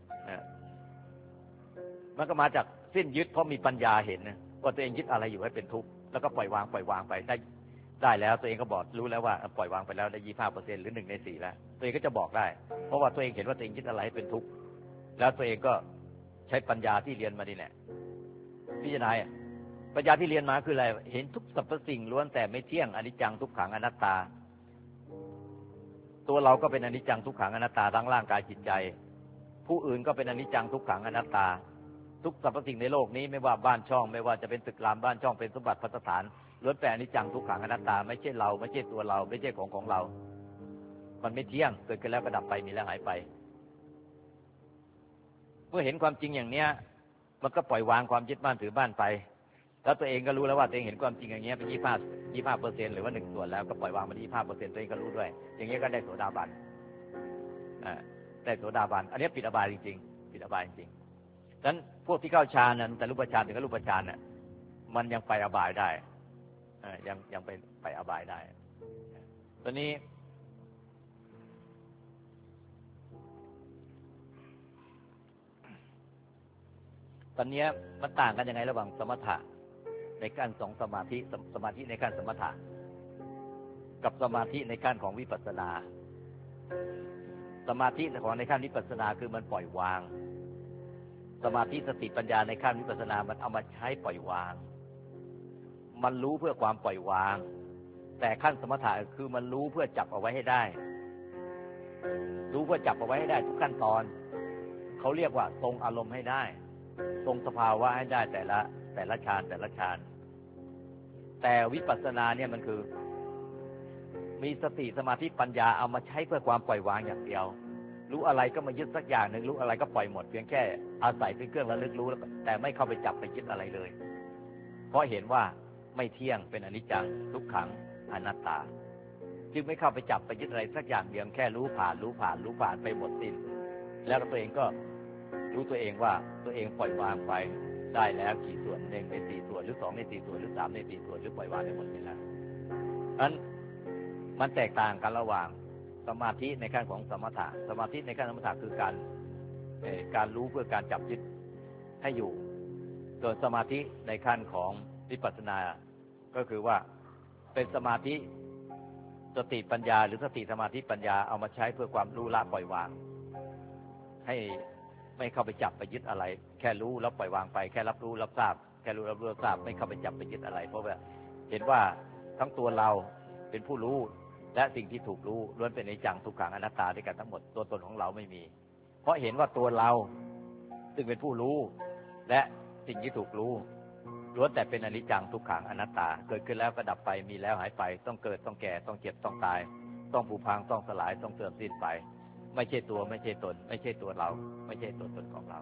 มันก็มาจากสิ้นยึดเพราะมีปัญญาเห็นว่าตัวเองยึดอะไรอยู่ให้เป็นทุกข์แล้วก็ปล่อยวางไปได้แล้วตัวเองก็บอกรู้แล้วว่าปล่อยวางไปแล้วได้ 25% หรือ1 ใน 4แล้วตัวเองก็จะบอกได้เพราะว่าตัวเองเห็นว่าตัวเองยึดอะไรให้เป็นทุกข์แล้วตัวเองก็ใช้ปัญญาที่เรียนมานี่แหละพิจารณาปัญญาที่เรียนมาคืออะไรเห็นทุกสรรพสิ่งล้วนแต่ไม่เที่ยงอนิจจังทุกขังอนัตตาตัวเราก็เป็นอนิจจังทุกขังอนัตตาทั้งร่างกายจิตใจผู้อื่นก็เป็นอนิจจังทุกขังอนัตตาทุกสรรพสิ่งในโลกนี้ไม่ว่าบ้านช่องไม่ว่าจะเป็นตึกรามบ้านช่องเป็นสมบัติภัสถานล้วนแต่อนิจจังทุกขังอนัตตาไม่ใช่เราไม่ใช่ตัวเราไม่ใช่ของเรามันไม่เที่ยงเกิดขึ้นแล้วก็ดับไปมีแล้วหายไปพมื่อเห็นความจริงอย่างเนี้ยมันก็ปล่อยวางความยึดบ้านถือบ้านไปแล้วตัวเองก็รู้แล้วว่าตัวเองเห็นความจริงอย่างเงี้ยเป็น25%หรือว่า1 ส่วนแล้วก็ปล่อยวางมัน25%ตัวเองก็รู้ด้วยอย่างเงี้ยก็ได้โสดาบันได้โสดาบันอันนี้ปิดอบายจริงๆปิดอบายจริงๆฉะนั้นพวกที่เข้าฌานนั้นแต่รูปฌานถึงกับรูปฌานน่ะมันยังไปอบายได้ยังไปอบายได้ตอนนี้มันต่างกันยังไงระหว่างสมถะในขั้นของสมาธิในขั้นสมถะกับสมาธิในขั้นของวิปัสสนาสมาธิของในขั้นวิปัสสนาคือมันปล่อยวางสมาธิสติปัญญาในขั้นวิปัสสนามันเอามาใช้ปล่อยวางมันรู้เพื่อความปล่อยวางแต่ขั้นสมถะคือมันรู้เพื่อจับเอาไว้ให้ได้รู้เพื่อจับเอาไว้ให้ได้ทุกขั้นตอนเขาเรียกว่าทรงอารมณ์ให้ได้ทรงสภาวะให้ได้แต่ละฌานแต่วิปัสสนาเนี่ยมันคือมีสติสมาธิปัญญาเอามาใช้เพื่อความปล่อยวางอย่างเดียวรู้อะไรก็มายึดสักอย่างหนึ่งรู้อะไรก็ปล่อยหมดเพียงแค่อาศัยเป็นเครื่องระลึกรู้แล้วแต่ไม่เข้าไปจับไปยึดอะไรเลยเพราะเห็นว่าไม่เที่ยงเป็นอนิจจังทุกขังอนัตตาจึงไม่เข้าไปจับไปยึดอะไรสักอย่างเดียวแค่รู้ผ่านไปหมดสิ้นแล้วตัวเองก็รู้ตัวเองว่าตัวเองปล่อยวางไปได้แล้วกี่ส่วน1 ใน 4 ส่วนหรือ2 ใน 4 ส่วนหรือ3 ใน 4 ส่วนหรือปล่อยวางไปหมดไปแล้วนั้นมันแตกต่างกันระหว่างสมาธิในขั้นของสมถะสมาธิในขั้นสมถะคือการรู้เพื่อการจับยึดให้อยู่ส่วนสมาธิในขั้นของวิปัสสนาก็คือว่าเป็นสมาธิสติปัญญาหรือสติสมาธิปัญญาเอามาใช้เพื่อความรู้ละปล่อยวางให้ไม่เข้าไปจับไปยึดอะไรแค่รู้แล้วปล่อยวางไปแค่รับรู้รับทราบแค่รู้รับรู้รับทราบไม่เข้าไปจับไปยึดอะไรเพราะว่าเห็นว่าทั้งตัวเราเป็นผู้รู้และสิ่งที่ถูกรู้ล้วนเป็นอนิจจังทุกขังอนัตตาด้วยกันทั้งหมดตัวตนของเราไม่มีเพราะเห็นว่าตัวเราซึ่งเป็นผู้รู้และสิ่งที่ถูกรู้ล้วนแต่เป็นอนิจจังทุกขังอนัตตาเกิดขึ้นแล้วก็ดับไปมีแล้วหายไปต้องเกิดต้องแก่ต้องเจ็บต้องตายต้องผุพังต้องสลายต้องเสื่อมสิ้นไปไม่ใช่ตัวไม่ใช่ตนไม่ใช่ตัวเราไม่ใช่ตัวตนของเรา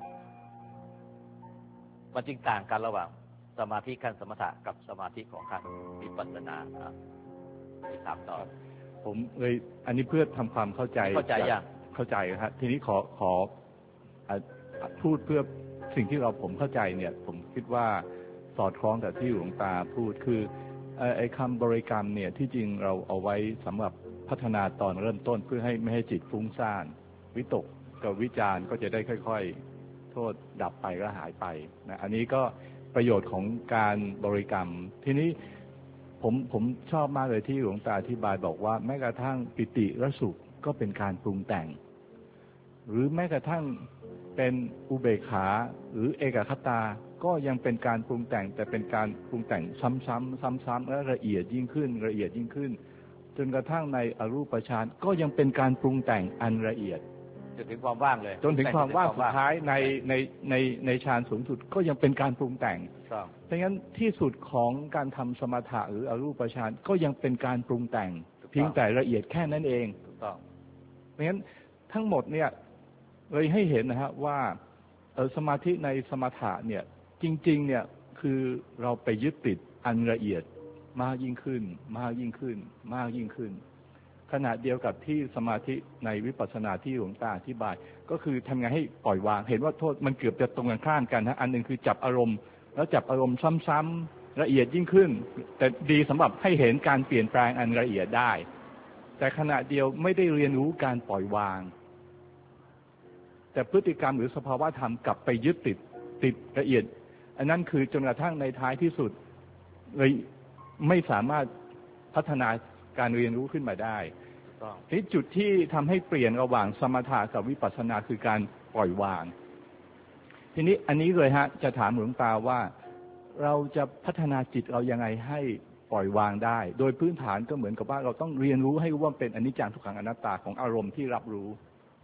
มันจึงต่างกันระหว่างสมาธิขั้นสมถะกับสมาธิของขั้นวิปัสสนาที่ถามต่อผมเลยอันนี้เพื่อทำความเข้าใจยังเข้าใจครับทีนี้ขอพูดเพื่อสิ่งที่ผมเข้าใจเนี่ยผมคิดว่าสอดคล้องกับที่หลวงตาพูดคือไอ้คำบริกรรมเนี่ยที่จริงเราเอาไว้สำหรับพัฒนาตอนเริ่มต้นเพื่อให้ไม่ให้จิตฟุ้งซ่านวิตกกับวิจารก็จะได้ค่อยๆโทษดับไปก็หายไปนะอันนี้ก็ประโยชน์ของการบริกรรมทีนี้ผมชอบมากเลยที่หลวงตาอธิบายบอกว่าแม้กระทั่งปิติและสุขก็เป็นการปรุงแต่งหรือแม้กระทั่งเป็นอุเบกขาหรือเอกคตาก็ยังเป็นการปรุงแต่งแต่เป็นการปรุงแต่งซ้ำๆและละเอียดยิ่งขึ้นจนกระทั่งในอรูปฌานก็ยังเป็นการปรุงแต่งอันละเอียดจนถึงความว่างเลยจนถึงความว่างสุดท้ายในฌานสูงสุดก็ยังเป็นการปรุงแต่งดังนั้นที่สุดของการทำสมถะหรืออรูปฌานก็ยังเป็นการปรุงแต่งเพียงแต่ละเอียดแค่นั้นเองดังนั้นทั้งหมดเนี่ยเลยให้เห็นนะฮะว่าสมาธิในสมถะเนี่ยจริงๆเนี่ยคือเราไปยึดติดอันละเอียดมากยิ่งขึ้นขณะเดียวกับที่สมาธิในวิปัสสนาที่หลวงตาอธิบายก็คือทำไงให้ปล่อยวางเห็นว่าโทษมันเกือบจะตรงกันข้ามกันนะอันนึงคือจับอารมณ์แล้วจับอารมณ์ซ้ำๆละเอียดยิ่งขึ้นแต่ดีสำหรับให้เห็นการเปลี่ยนแปลงอันละเอียดได้แต่ขณะเดียวไม่ได้เรียนรู้การปล่อยวางแต่พฤติกรรมหรือสภาวะธรรมกลับไปยึดติดละเอียดอันนั้นคือจนกระทั่งในท้ายที่สุดเลยไม่สามารถพัฒนาการเรียนรู้ขึ้นมาได้ที่จุดที่ทำให้เปลี่ยนระหว่างสมถะกับวิปัสสนาคือการปล่อยวางทีนี้อันนี้เลยฮะจะถามหลวงตาว่าเราจะพัฒนาจิตเรายังไงให้ปล่อยวางได้โดยพื้นฐานก็เหมือนกับว่าเราต้องเรียนรู้ให้รู้ว่าเป็นอนิจจังทุกขังอนัตตาของอารมณ์ที่รับรู้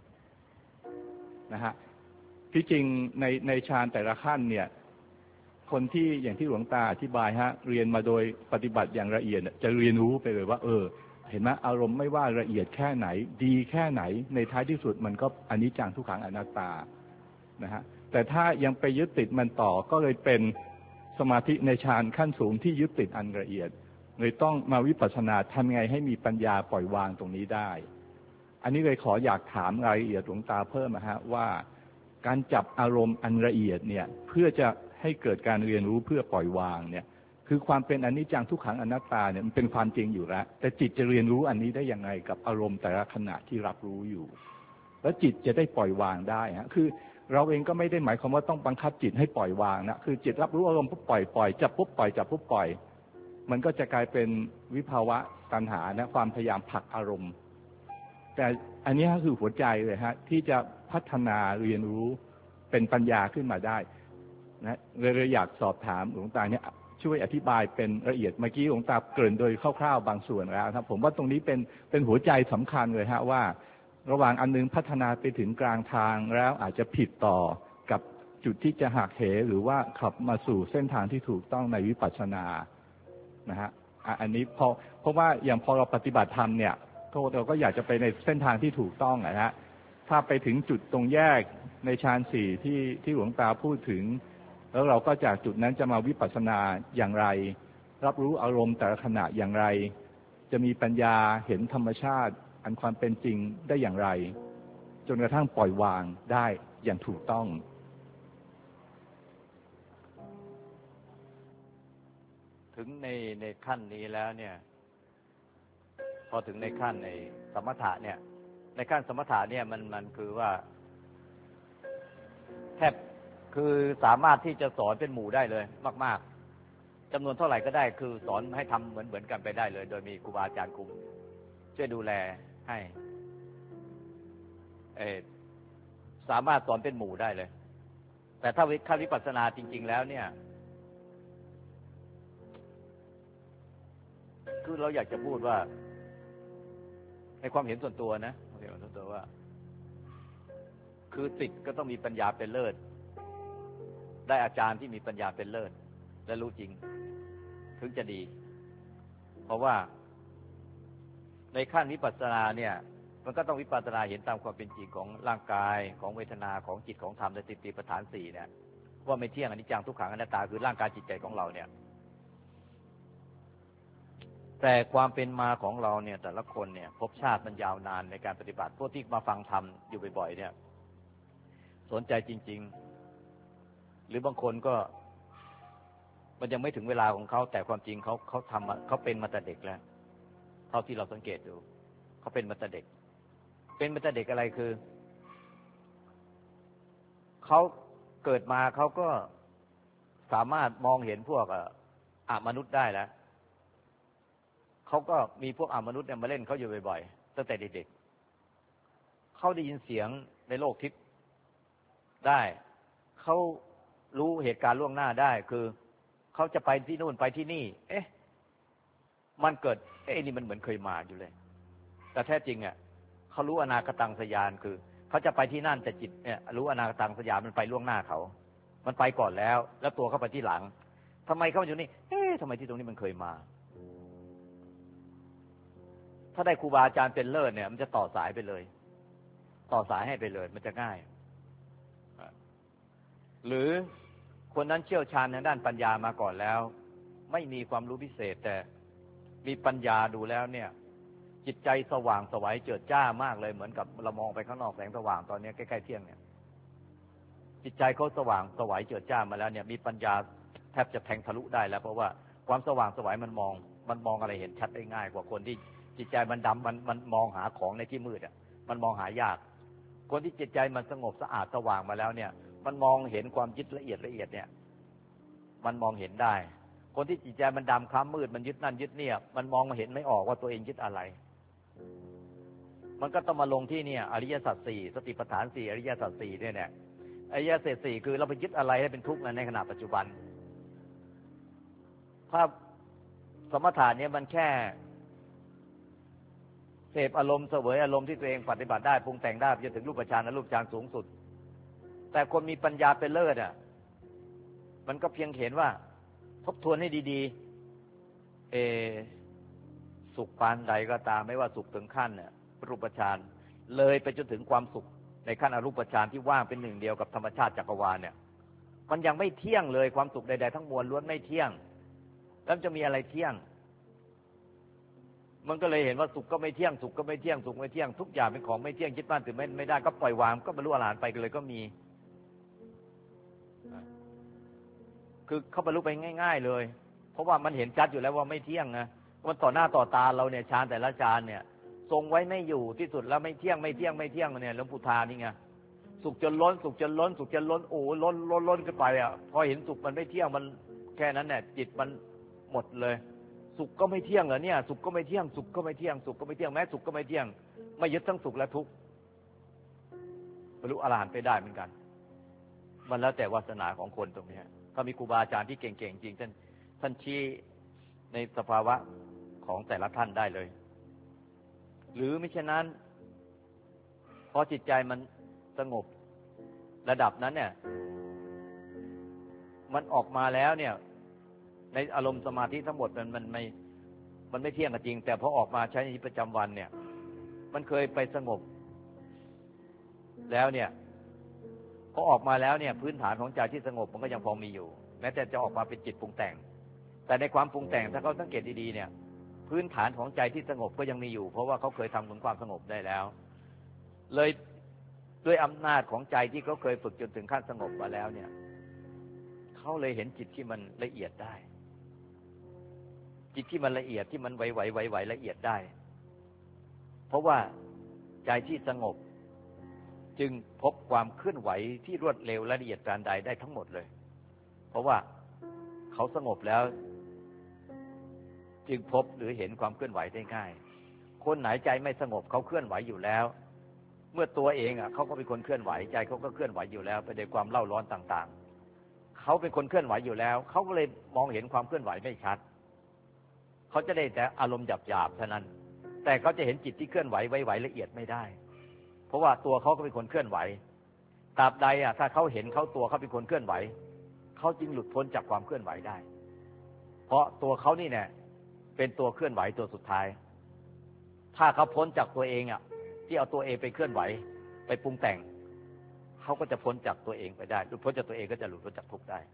นะฮะที่จริงในฌานแต่ละขั้นเนี่ยคนที่อย่างที่หลวงตาอธิบายฮะเรียนมาโดยปฏิบัติอย่างละเอียดจะเรียนรู้ไปเลยว่าเห็นไหมอารมณ์ไม่ว่าละเอียดแค่ไหนดีแค่ไหนในท้ายที่สุดมันก็อนิจจังทุกขังอนัตตานะฮะแต่ถ้ายังไปยึดติดมันต่อก็เลยเป็นสมาธิในฌานขั้นสูงที่ยึดติดอันละเอียดเลยต้องมาวิปัสสนาทำไงให้มีปัญญาปล่อยวางตรงนี้ได้อันนี้เลยขออยากถามรายละเอียดหลวงตาเพิ่มนะฮะว่าการจับอารมณ์อันละเอียดเนี่ยเพื่อจะให้เกิดการเรียนรู้เพื่อปล่อยวางเนี่ยคือความเป็นอนิจจังทุกขังอนัตตาเนี่ยมันเป็นความจริงอยู่แล้วแต่จิตจะเรียนรู้อันนี้ได้ยังไงกับอารมณ์แต่ละขณะที่รับรู้อยู่แล้วจิตจะได้ปล่อยวางได้ฮะคือเราเองก็ไม่ได้หมายความว่าต้องบังคับจิตให้ปล่อยวางนะคือจิตรับรู้อารมณ์ปุ๊บปล่อยจับปุ๊บปล่อยจับปุ๊บปล่อยมันก็จะกลายเป็นวิภาวะตัณหานะความพยายามผลักอารมณ์แต่อันนี้คือหัวใจเลยฮะที่จะพัฒนาเรียนรู้เป็นปัญญาขึ้นมาได้นะเลยอยากสอบถามหลวงตาเนี่ยช่วยอธิบายเป็นละเอียดเมื่อกี้หลวงตาเกริ่นโดยคร่าวๆบางส่วนแล้วครับผมว่าตรงนี้เป็นหัวใจสำคัญเลยฮะว่าระหว่างอันนึงพัฒนาไปถึงกลางทางแล้วอาจจะผิดต่อกับจุดที่จะหักเหหรือว่าขับมาสู่เส้นทางที่ถูกต้องในวิปัสสนานะฮะอันนี้เพราะว่าอย่างพอเราปฏิบัติธรรมเนี่ยเราก็อยากจะไปในเส้นทางที่ถูกต้องนะฮะถ้าไปถึงจุดตรงแยกในฌานสี่ที่หลวงตาพูดถึงแล้วเราก็จากจุดนั้นจะมาวิปัสสนาอย่างไรรับรู้อารมณ์แต่ละขณะอย่างไรจะมีปัญญาเห็นธรรมชาติอันความเป็นจริงได้อย่างไรจนกระทั่งปล่อยวางได้อย่างถูกต้องถึงในขั้นนี้แล้วเนี่ยพอถึงในขั้นในสมถะเนี่ยในขั้นสมถะเนี่ยมันคือว่าแทบคือสามารถที่จะสอนเป็นหมู่ได้เลยมากๆจำนวนเท่าไหร่ก็ได้คือสอนให้ทำเหมือนกันไปได้เลยโดยมีครูบาอาจารย์คุมช่วยดูแลให้สามารถสอนเป็นหมู่ได้เลยแต่ถ้าขั้นวิปัสสนาจริงๆแล้วเนี่ยคือเราอยากจะพูดว่าในความเห็นส่วนตัวนะความเห็นส่วนตัวว่าคือศิษย์ก็ต้องมีปัญญาเป็นเลิศได้อาจารย์ที่มีปัญญาเป็นเลิศและรู้จริงถึงจะดีเพราะว่าในขั้นวิปัสสนาเนี่ยมันก็ต้องวิปัสสนาเห็นตามความเป็นจริงของร่างกายของเวทนาของจิตของธรรมในสติปัฏฐาน4เนี่ยว่าไม่เที่ยงอนิจจังทุกขังอนัตตาคือร่างกายจิตใจของเราเนี่ยแต่ความเป็นมาของเราเนี่ยแต่ละคนเนี่ยภพชาติมันยาวนานในการปฏิบัติพวกที่มาฟังธรรมอยู่บ่อยๆเนี่ยสนใจจริงๆหรือบางคนก็มันยังไม่ถึงเวลาของเขาแต่ความจริงเขาทำเขาเป็นมาแต่เด็กแล้วเท่าที่เราสังเกตดูเขาเป็นมาแต่เด็กเป็นมาแต่เด็กอะไรคือเขาเกิดมาเขาก็สามารถมองเห็นพวกมนุษย์ได้แล้วเขาก็มีพวกมนุษย์เนี่ยมาเล่นเขาอยู่บ่อยๆตั้งแต่เด็กๆเขาได้ยินเสียงในโลกทิพย์ได้เขารู้เหตุการณ์ล่วงหน้าได้คือเขาจะไปที่นู่นไปที่นี่มันเกิดนี่มันเหมือนเคยมาอยู่เลยแต่แท้จริงอ่ะเขารู้อนาคตังสยานคือเขาจะไปที่นั่นแต่จิตเนี่ยรู้อนาคตังสยานมันไปล่วงหน้าเขามันไปก่อนแล้วตัวเขาไปที่หลังทำไมเขาอยู่นี่ทำไมที่ตรงนี้มันเคยมาถ้าได้ครูบาอาจารย์เป็นเลิศเนี่ยมันจะต่อสายไปเลยต่อสายให้ไปเลยมันจะง่ายหรือคนนั้นเชี่ยวชาญทางด้านปัญญามาก่อนแล้วไม่มีความรู้พิเศษแต่มีปัญญาดูแล้วเนี่ยจิตใจสว่างไสวเจิดจ้ามากเลยเหมือนกับเรามองไปข้างนอกแสงสว่างตอนนี้ใกล้ๆเที่ยงเนี่ยจิตใจเขาสว่างไสวเจิดจ้ามาแล้วเนี่ยมีปัญญาแทบจะแทงทะลุได้แล้วเพราะว่าความสว่างไสวมันมองอะไรเห็นชัดได้ง่ายกว่าคนที่จิตใจมันดำมันมองหาของในที่มืดมันมองหายากคนที่จิตใจมันสงบสะอาดสว่างมาแล้วเนี่ยมันมองเห็นความยึดละเอียดเนี่ยมันมองเห็นได้คนที่จิตใจมันดำคล้ำมืดมันยึดนั่นยึดเนี่ยมันมองมาเห็นไม่ออกว่าตัวเองยึดอะไรมันก็ต้องมาลงที่เนี่ยอริยสัจสี่สติปัฏฐานสี่อริยสัจสี่เนี่ยอริยสัจสี่คือเราไปยึดอะไรให้เป็นทุกข์ในขณะปัจจุบันถ้าสมถะเนี่ยมันแค่เสพอารมณ์เสวยอารมณ์ที่ตัวเองปฏิบัติได้ปรุงแต่งได้จนถึงรูปฌานและรูปฌานสูงสุดแต่คนมีปัญญาเป็นเลิศมันก็เพียงเห็นว่าทบทวนให้ดีๆสุขปานใดก็ตามไม่ว่าสุขถึงขั้นรูปฌานเลยไปจนถึงความสุขในในขั้นอรูปฌานที่ว่างเป็นหนึ่งเดียวกับธรรมชาติจักรวาลเนี่ยมันยังไม่เที่ยงเลยความสุขใดๆทั้งมวลล้วนไม่เที่ยงแล้วจะมีอะไรเที่ยงมันก็เลยเห็นว่าสุขก็ไม่เที่ยงสุขก็ไม่เที่ยงสุขไม่เที่ยงทุกอย่างเป็นของไม่เที่ยงคิดมั่นถือไม่ได้ก็ปล่อยวางก็บรรลุอรหันต์ไปเลยก็มีคือเขาบรรลุไปง่ายๆเลยเพราะว่ามันเห็นชัดอยู่แล้วว่าไม่เที่ยงนะมันต่อหน้าต่อตาเราเนี่ยฌานแต่ละฌานเนี่ยทรงไว้ไม่อยู่ที่สุดแล้วไม่เที่ยงเนี่ยหลวงปู่ทานี่ไงสุขจนล้นสุขจนล้นสุขจนล้นโอ้ล้นขึ้นไปอ่ะพอเห็นสุขมันไม่เที่ยงมันแค่นั้นเนี่ยจิตมันหมดเลยสุขก็ไม่เที่ยงเหรอเนี่ยสุขก็ไม่เที่ยงสุขก็ไม่เที่ยงสุขก็ไม่เที่ยงแม้สุขก็ไม่เที่ยงไม่ยึดทั้งสุขและทุกข์บรรลุอรหันต์ไปได้เหมือนกันมันแล้วแต่วาสนาของคนตรงนี้ถ้ามีครูบาอาจารย์ที่เก่งๆจริงท่านชี้ในสภาวะของแต่ละท่านได้เลยหรือไม่เช่นนั้นพอจิตใจมันสงบระดับนั้นเนี่ยมันออกมาแล้วเนี่ยในอารมณ์สมาธิทั้งหมดมันไม่เที่ยงจริงแต่พอออกมาใช้ในชีวิตประจำวันเนี่ยมันเคยไปสงบแล้วเนี่ยพอออกมาแล้วเนี่ยพื้นฐานของใจที่สงบมันก็ยังพอมีอยู่แม้แต่จะออกมาเป็นจิตปรุงแต่งแต่ในความปรุงแต่งถ้าเขาสังเกตดีๆเนี่ยพื้นฐานของใจที่สงบก็ยังมีอยู่เพราะว่าเขาเคยทำถึงความสงบได้แล้วเลยด้วยอำนาจของใจที่เขาเคยฝึกจนถึงขั้นสงบมาแล้วเนี่ยเขาเลยเห็นจิตที่มันละเอียดได้จิตที่มันละเอียดที่มันไหวละเอียดได้เพราะว่าใจที่สงบจึงพบความเคลื่อนไหวที่รวดเร็วและละเอียดปานใดได้ทั้งหมดเลยเพราะว่าเขาสงบแล้วจึงพบหรือเห็นความเคลื่อนไหวได้ง่ายคนไหนใจไม่สงบเขาเคลื่อนไหวอยู่แล้วเมื่อตัวเองเขาก็เป็นคนเคลื่อนไหวใจเขาก็เคลื่อนไหวอยู่แล้วไปด้วยความเล่าร้อนต่างๆเขาเป็นคนเคลื่อนไหวอยู่แล้วเขาก็เลยมองเห็นความเคลื่อนไหวไม่ชัดเขาจะได้แต่อารมณ์หยาบๆเท่านั้นแต่เขาจะเห็นจิตที่เคลื่อนไหวไหวละเอียดไม่ได้เพราะว่าตัวเขาก็เป็นคนเคลื่อนไหวตราบใดถ้าเขาเห็นเขาตัวเขาเป็นคนเคลื่อนไหวเขาจึงหลุดพ้นจากความเคลื่อนไหวได้เพราะตัวเขานี่เนี่ยเป็นตัวเคลื่อนไหวตัวสุดท้ายถ้าเขาพ้นจากตัวเองที่เอาตัวเองไปเคลื่อนไหวไปปรุงแต่งเขาก็จะพ้นจากตัวเองไปได้หลุดพ้นจากตัวเองก็จะหลุดพ้นจากทุกข์ได้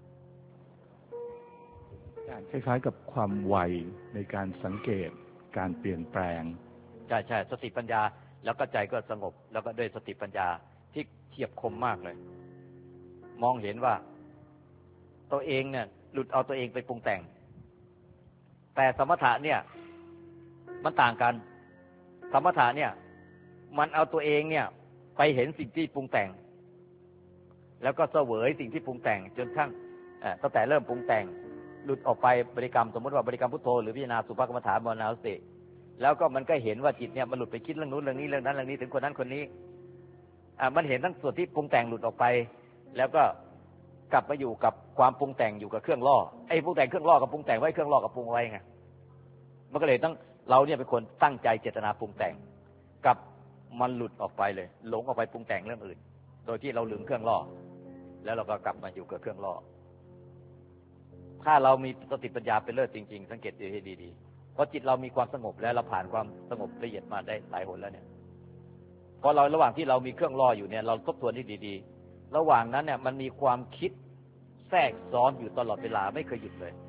คล้ายๆกับความไวในการสังเกตการเปลี่ยนแปลงใช่สติปัญญาแล้วก็ใจก็สงบแล้วก็ด้วยสติปัญญาที่เฉียบคมมากเลยมองเห็นว่าตัวเองเนี่ยหลุดเอาตัวเองไปปรุงแต่งแต่สมถะเนี่ยมันต่างกันสมถะเนี่ยมันเอาตัวเองเนี่ยไปเห็นสิ่งที่ปรุงแต่งแล้วก็เสวยสิ่งที่ปรุงแต่งจนทั้งตั้งแต่เริ่มปรุงแต่งหลุดออกไปบริกรรมสมมติว่าบริกรรมพุทโธหรือพิจารณาสุภกรรมฐานมรณานุสติแล้วก็มันก็เห็นว่าจิตเนี่ยมันหลุดไปคิดเรื่องนู้นเรื่องนี้เรื่องนั้นเรื่องนี้ถึงคนนั้นคนนี้มันเห็นทั้งส่วนที่ปรุงแต่งหลุดออกไปแล้วก็กลับมาอยู่กับความปรุงแต่งอยู่กับเครื่องล่อไอ้ปรุงแต่งเครื่องล่อกับปรุงแต่งไว้เครื่องล่อกับปรุงไว้ไงมันก็เลยต้องเราเนี่ยเป็นคนตั้งใจเจตนาปรุงแต่งกับมันหลุดออกไปเลยหลงออกไปปรุงแต่งเรื่องอื่นโดยที่เราลืมเครื่องล่อแล้วเราก็กลับมาอยู่กับเครื่องล่อถ้าเรามีสติปัญญาเป็นเลิศจริงๆสังเกตดูให้ดีๆเพราะจิตเรามีความสงบแล้วเราผ่านความสงบละเอียดมาได้หลายหนแล้วเนี่ยพอเราระหว่างที่เรามีเครื่องล่ออยู่เนี่ยเราทบทวนให้ดีๆระหว่างนั้นเนี่ยมันมีความคิดแทรกซ้อนอยู่ตลอดเวลาไม่เคยหยุดเลย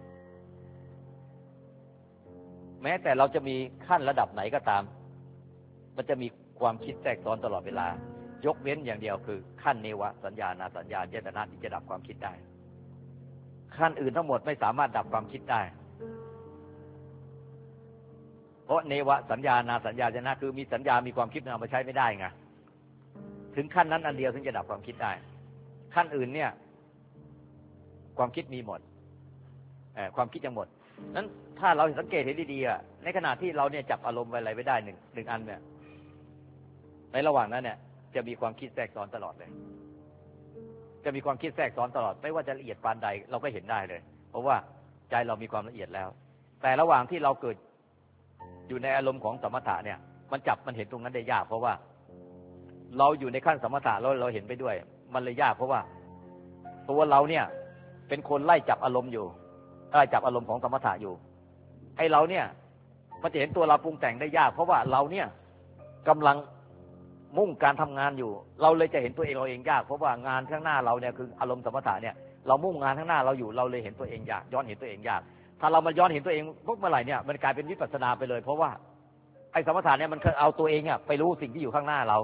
แม้แต่เราจะมีขั้นระดับไหนก็ตามมันจะมีความคิดแทรกซ้อนตลอดเวลายกเว้นอย่างเดียวคือขั้นเนวสัญญานาสัญญาเจตนาที่จะดับความคิดได้ขั้นอื่นทั้งหมดไม่สามารถดับความคิดได้เพราะเนวสัญญานาสัญญาเจตนาคือมีสัญญามีความคิดเอามาใช้ไม่ได้ไงถึงขั้นนั้นอันเดียวถึงจะดับความคิดได้ขั้นอื่นเนี่ยความคิดมีหมดความคิดยังหมดนั้นถ้าเราสังเกตเห็นดีๆในขณะที่เราเนี่ยจับอารมณ์อะไรไว้ได้หนึ่งอันเนี่ยในระหว่างนั้นเนี่ยจะมีความคิดแทรกซ้อนตลอดเลยจะมีความคิดแทรกซ้อนตลอดไม่ว่าจะละเอียดปานใดเราก็เห็นได้เลยเพราะว่าใจเรามีความละเอียดแล้วแต่ระหว่างที่เราเกิดอยู่ในอารมณ์ของสมถะเนี่ยมันจับมันเห็นตรงนั้นได้ยากเพราะว่าเราอยู่ในขั้นสมถะแล้วเราเห็นไปด้วยมันเลยยากเพราะว่าตัวเราเนี่ยเป็นคนไล่จับอารมณ์อยู่ไล่จับอารมณ์ของสมถะอยู่ไอ้เราเนี่ยมันจะเห็นตัวเราปรุงแต่งได้ยากเพราะว่าเราเนี่ยกำลังมุ่งการทำงานอยู่เราเลยจะเห็นตัวเองเราเองยากเพราะว่างานข้างหน้าเราเนี่ยคืออารมณ์สมถะเนี่ยเรามุ่งงานข้างหน้าเราอยู่เราเลยเห็นตัวเองยากย้อนเห็นตัวเองยากถ้าเรามาย้อนเห็นตัวเองปุ๊บเมื่อไหร่เนี่ยมันกลายเป็นวิปัสสนาไปเลยเพราะว่าไอ้สมถะเนี่ยมันเอาตัวเองเนี่ยไปรู้สิ่งที่อยู่ข้างหน้าเรา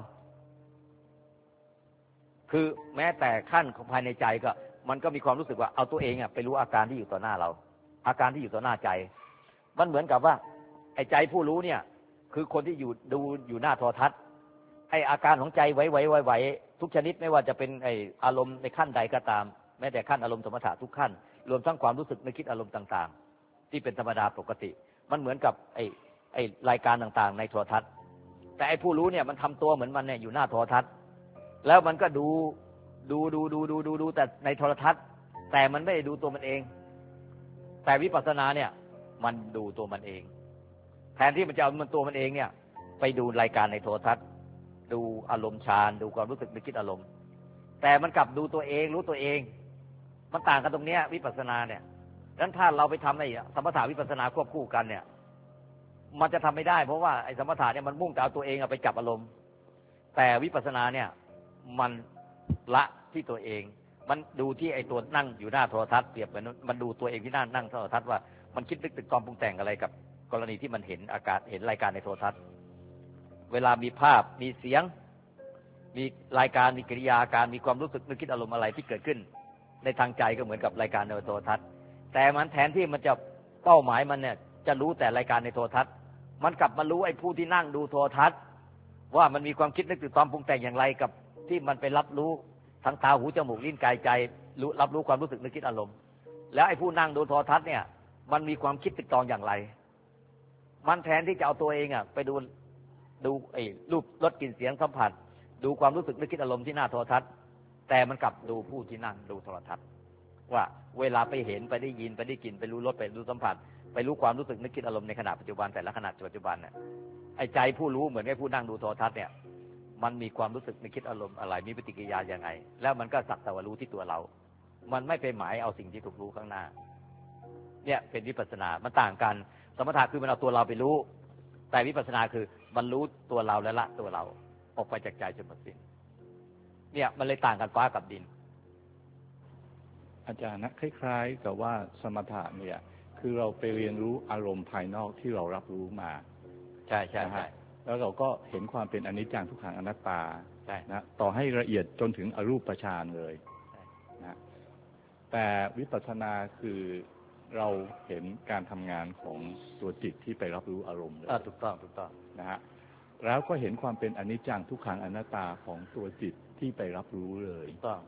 คือแม้แต่ขั้นของภายในใจก็มันก็มีความรู้สึกว่าเอาตัวเองไปรู้อาการที่อยู่ต่อหน้าเราอาการที่อยู่ต่อหน้าใจมันเหมือนกับว่าไอ้ใจผู้รู้เนี่ยคือคนที่อยู่ดูอยู่หน้าโทรทัศน์ไอ้อาการของใจไหวทุกชนิดไม่ว่าจะเป็นไอ้อารมณ์ในขั้นใดก็ตามแม้แต่ขั้นอารมณ์สมถะทุกขั้นรวมทั้งความรู้สึกนึกคิดอารมณ์ต่างๆที่เป็นธรรมดาปกติมันเหมือนกับไอ้รายการต่างๆในโทรทัศน์แต่ไอ้ผู้รู้เนี่ยมันทำตัวเหมือนมันเนี่ยอยู่หน้าโทรทัศน์แล้วมันก็ดูแต่ในโทรทัศน์แต่มันไม่ได้ดูตัวมันเองแต่วิปัสสนาเนี่ยมันดูตัวมันเองแทนที่มันจะเอามันตัวมันเองเนี่ยไปดูรายการในโทรทัศน์ดูอารมณ์ฌานดูความรู้สึกนึกคิดอารมณ์แต่มันกลับดูตัวเองรู้ตัวเองมันต่างกันตรงเนี้ยวิปัสสนาเนี่ยดังนั้นถ้าเราไปทำในสมถะวิปัสสนาควบคู่กันเนี่ยมันจะทำไม่ได้เพราะว่าไอ้สมถะเนี่ยมันมุ่งแต่เอาตัวเองไปจับอารมณ์แต่วิปัสสนาเนี่ยมันละที่ตัวเองมันดูที่ไอ้ตัวนั่งอยู่หน้าโทรทัศน์เปรียบเหมือนมันดูตัวเองที่นั่งโทรทัศน์ว่ามันคิดนึกตึกตอมปรุงแต่งอะไรกับกรณีที่มันเห็นอาการเห็นรายการในโทรทัศน์เวลามีภาพมีเสียงมีรายการมีกิริยาการมีความรู้สึกนึกคิดอารมณ์อะไรที่เกิดขึ้นในทางใจก็เหมือนกับรายการในโทรทัศน์แต่มันแทนที่มันจะเป้าหมายมันเนี่ยจะรู้แต่รายการในโทรทัศน์มันกลับมารู้ไอ้ผู้ที่นั่งดูโทรทัศน์ว่ามันมีความคิดนึกตึกตอมปรุงแต่งอย่างไรกับที่มันไปรับรู้ทางตาหูจมูกลิ้นกายใจรับรู้ความรู้สึกนึกคิดอารมณ์แล้วไอ้ผู้นั่งดูโทรทัศน์เนี่ยมันมีความคิดตึกตองอย่างไรมันแทนที่จะเอาตัวเองไปดูไอ้รูปรสกลิ่นเสียงสัมผัสดูความรู้สึกนึกคิดอารมณ์ที่หน้าโทรทัศน์แต่มันกลับดูผู้ที่นั่งดูโทรทัศน์ว่าเวลาไปเห็นไปได้ยินไปได้กลิ่นไปรู้รสไปรู้สัมผัสไปรู้ความรู้สึกนึกคิดอารมณ์ในขณะปัจจุบันแต่ละขณะปัจจุบันเนี่ยไอ้ใจผู้รู้เหมือนไอ้ผู้นั่งดูโทรทัศน์เนี่ยมันมีความรู้สึกนึกคิดอารมณ์อะไรมีปฏิกิริยาอย่างไรแล้วมันก็สักแต่ว่ารู้ที่ตัวเรามันไม่ไปหมายเอาสิ่งที่ถูกรู้ข้างหน้าเนี่ยเป็นวิปัสสนามันต่างกันสมถะคือมันเอาตัวเราไปรู้แต่วิปัสสนาคือมันรู้ตัวเราและละตัวเราออกไปจากใจจนหมดสิ้นเนี่ยมันเลยต่างกันฟ้ากับดินอาจารย์นะคล้ายๆกับว่าสมถะเนี่ยคือเราไปเรียนรู้อารมณ์ภายนอกที่เรารับรู้มาใช่ใช่ใช่แล้วเราก็เห็นความเป็นอนิจจังทุกขังอนัตตาใช่นะต่อให้ละเอียดจนถึงอรูปฌานเลยนะแต่วิปัสสนาคือเราเห็นการทำงานของตัวจิตที่ไปรับรู้อารมณ์เลยถูกต้องนะฮะแล้วก็เห็นความเป็นอนิจจังทุกขังอนัตตาของตัวจิตที่ไปรับรู้เลยต้อง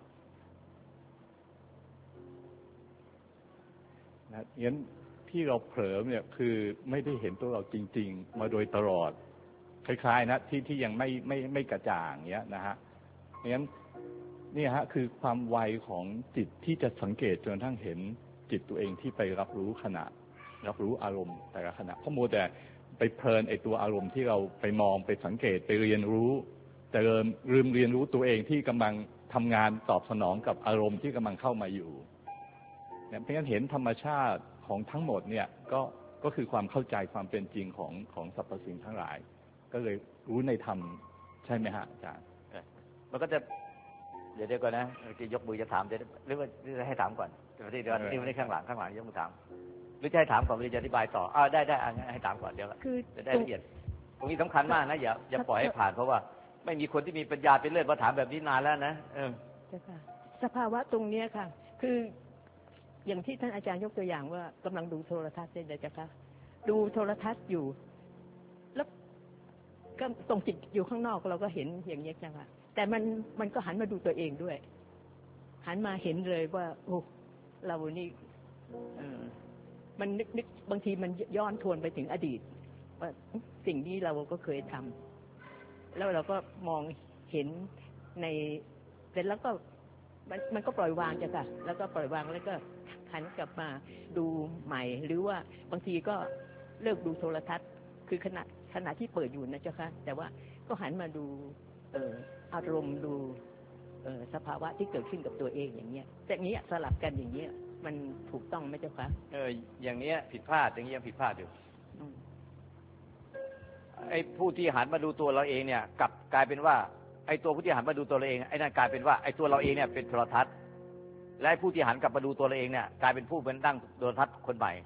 นะงั้นที่เราเผลอเนี่ยคือไม่ได้เห็นตัวเราจริงๆมาโดยตลอดคล้ายๆนะที่ยังไม่กระจ่างเนี้ยนะฮะงั้นนี่ฮะคือความไวของจิตที่จะสังเกตจนทั้งเห็นจิตตัวเองที่ไปรับรู้ขณะรับรู้อารมณ์แต่ละขณะเพราะโมแต่ไปเพลินไอตัวอารมณ์ที่เราไปมองไปสังเกตไปเรียนรู้แต่ลืมเรียนรู้ตัวเองที่กำลังทำงานตอบสนองกับอารมณ์ที่กำลังเข้ามาอยู่เนี่ยเพราะฉะนั้นเห็นธรรมชาติของทั้งหมดเนี่ยก็คือความเข้าใจความเป็นจริงของสรรพสิ่งทั้งหลายก็เลยรู้ในธรรมใช่ไหมฮะอาจารย์มันก็จะเดี๋ยวก่อนนะจะยกมือจะถามจะหรือว่าจะให้ถามก่อนเดี๋ยวนี่ไม่ได้ข้างหลังยกมือถามหรือจะให้ถามก่อนหรือจะอธิบายต่อได้ให้ถามก่อนเดี๋ยวจะได้ละเอียดตรงนี้สำคัญมากนะอย่าปล่อยให้ผ่านเพราะว่าไม่มีคนที่มีปัญญาเป็นเลิศมาถามแบบนี้นานแล้วนะสภาวะตรงนี้ค่ะคืออย่างที่ท่านอาจารย์ยกตัวอย่างว่ากำลังดูโทรทัศน์ได้จ้ะคะดูโทรทัศน์อยู่แล้วก็ตรงจิตอยู่ข้างนอกเราก็เห็นอย่างนี้นะคะแต่มันก็หันมาดูตัวเองด้วยหันมาเห็นเลยว่าโอ้เรานี่มันนึกบางทีมันย้อนทวนไปถึงอดีตว่าสิ่งนี้เราก็เคยทำแล้วเราก็มองเห็นในเสร็จแล้วก็มันก็ปล่อยวางจ้ะค่ะแล้วก็ปล่อยวางแล้วก็หันกลับมาดูใหม่หรือว่าบางทีก็เลิกดูโทรทัศน์คือขณะที่เปิดอยู่นะเจ้าค่ะแต่ว่าก็หันมาดูอารมณ์ดูสภาวะที่เกิดขึ้นกับตัวเองอย่างเงี้ยแต่นี้สลับกันอย่างเงี้ยมันถูกต้องไหมเจ้าคะอย่างเนี้ยผิดพลาดอย่างเงี้ยผิดพลาดอยู่ไอ้ผู้ที่หันมาดูตัวเราเองเนี่ยกลับกลายเป็นว่าไอ้ตัวผู้ที่หันมาดูตัวเราเองไอ้นั่นกลายเป็นว่าไอ้ตัวเราเองเนี่ยเป็นโทรทัศน์และไอ้ผู้ที่หันกลับมาดูตัวเราเองเนี่ยกลายเป็นผู้เป็นตั้งโทรทัศน์คนใหม่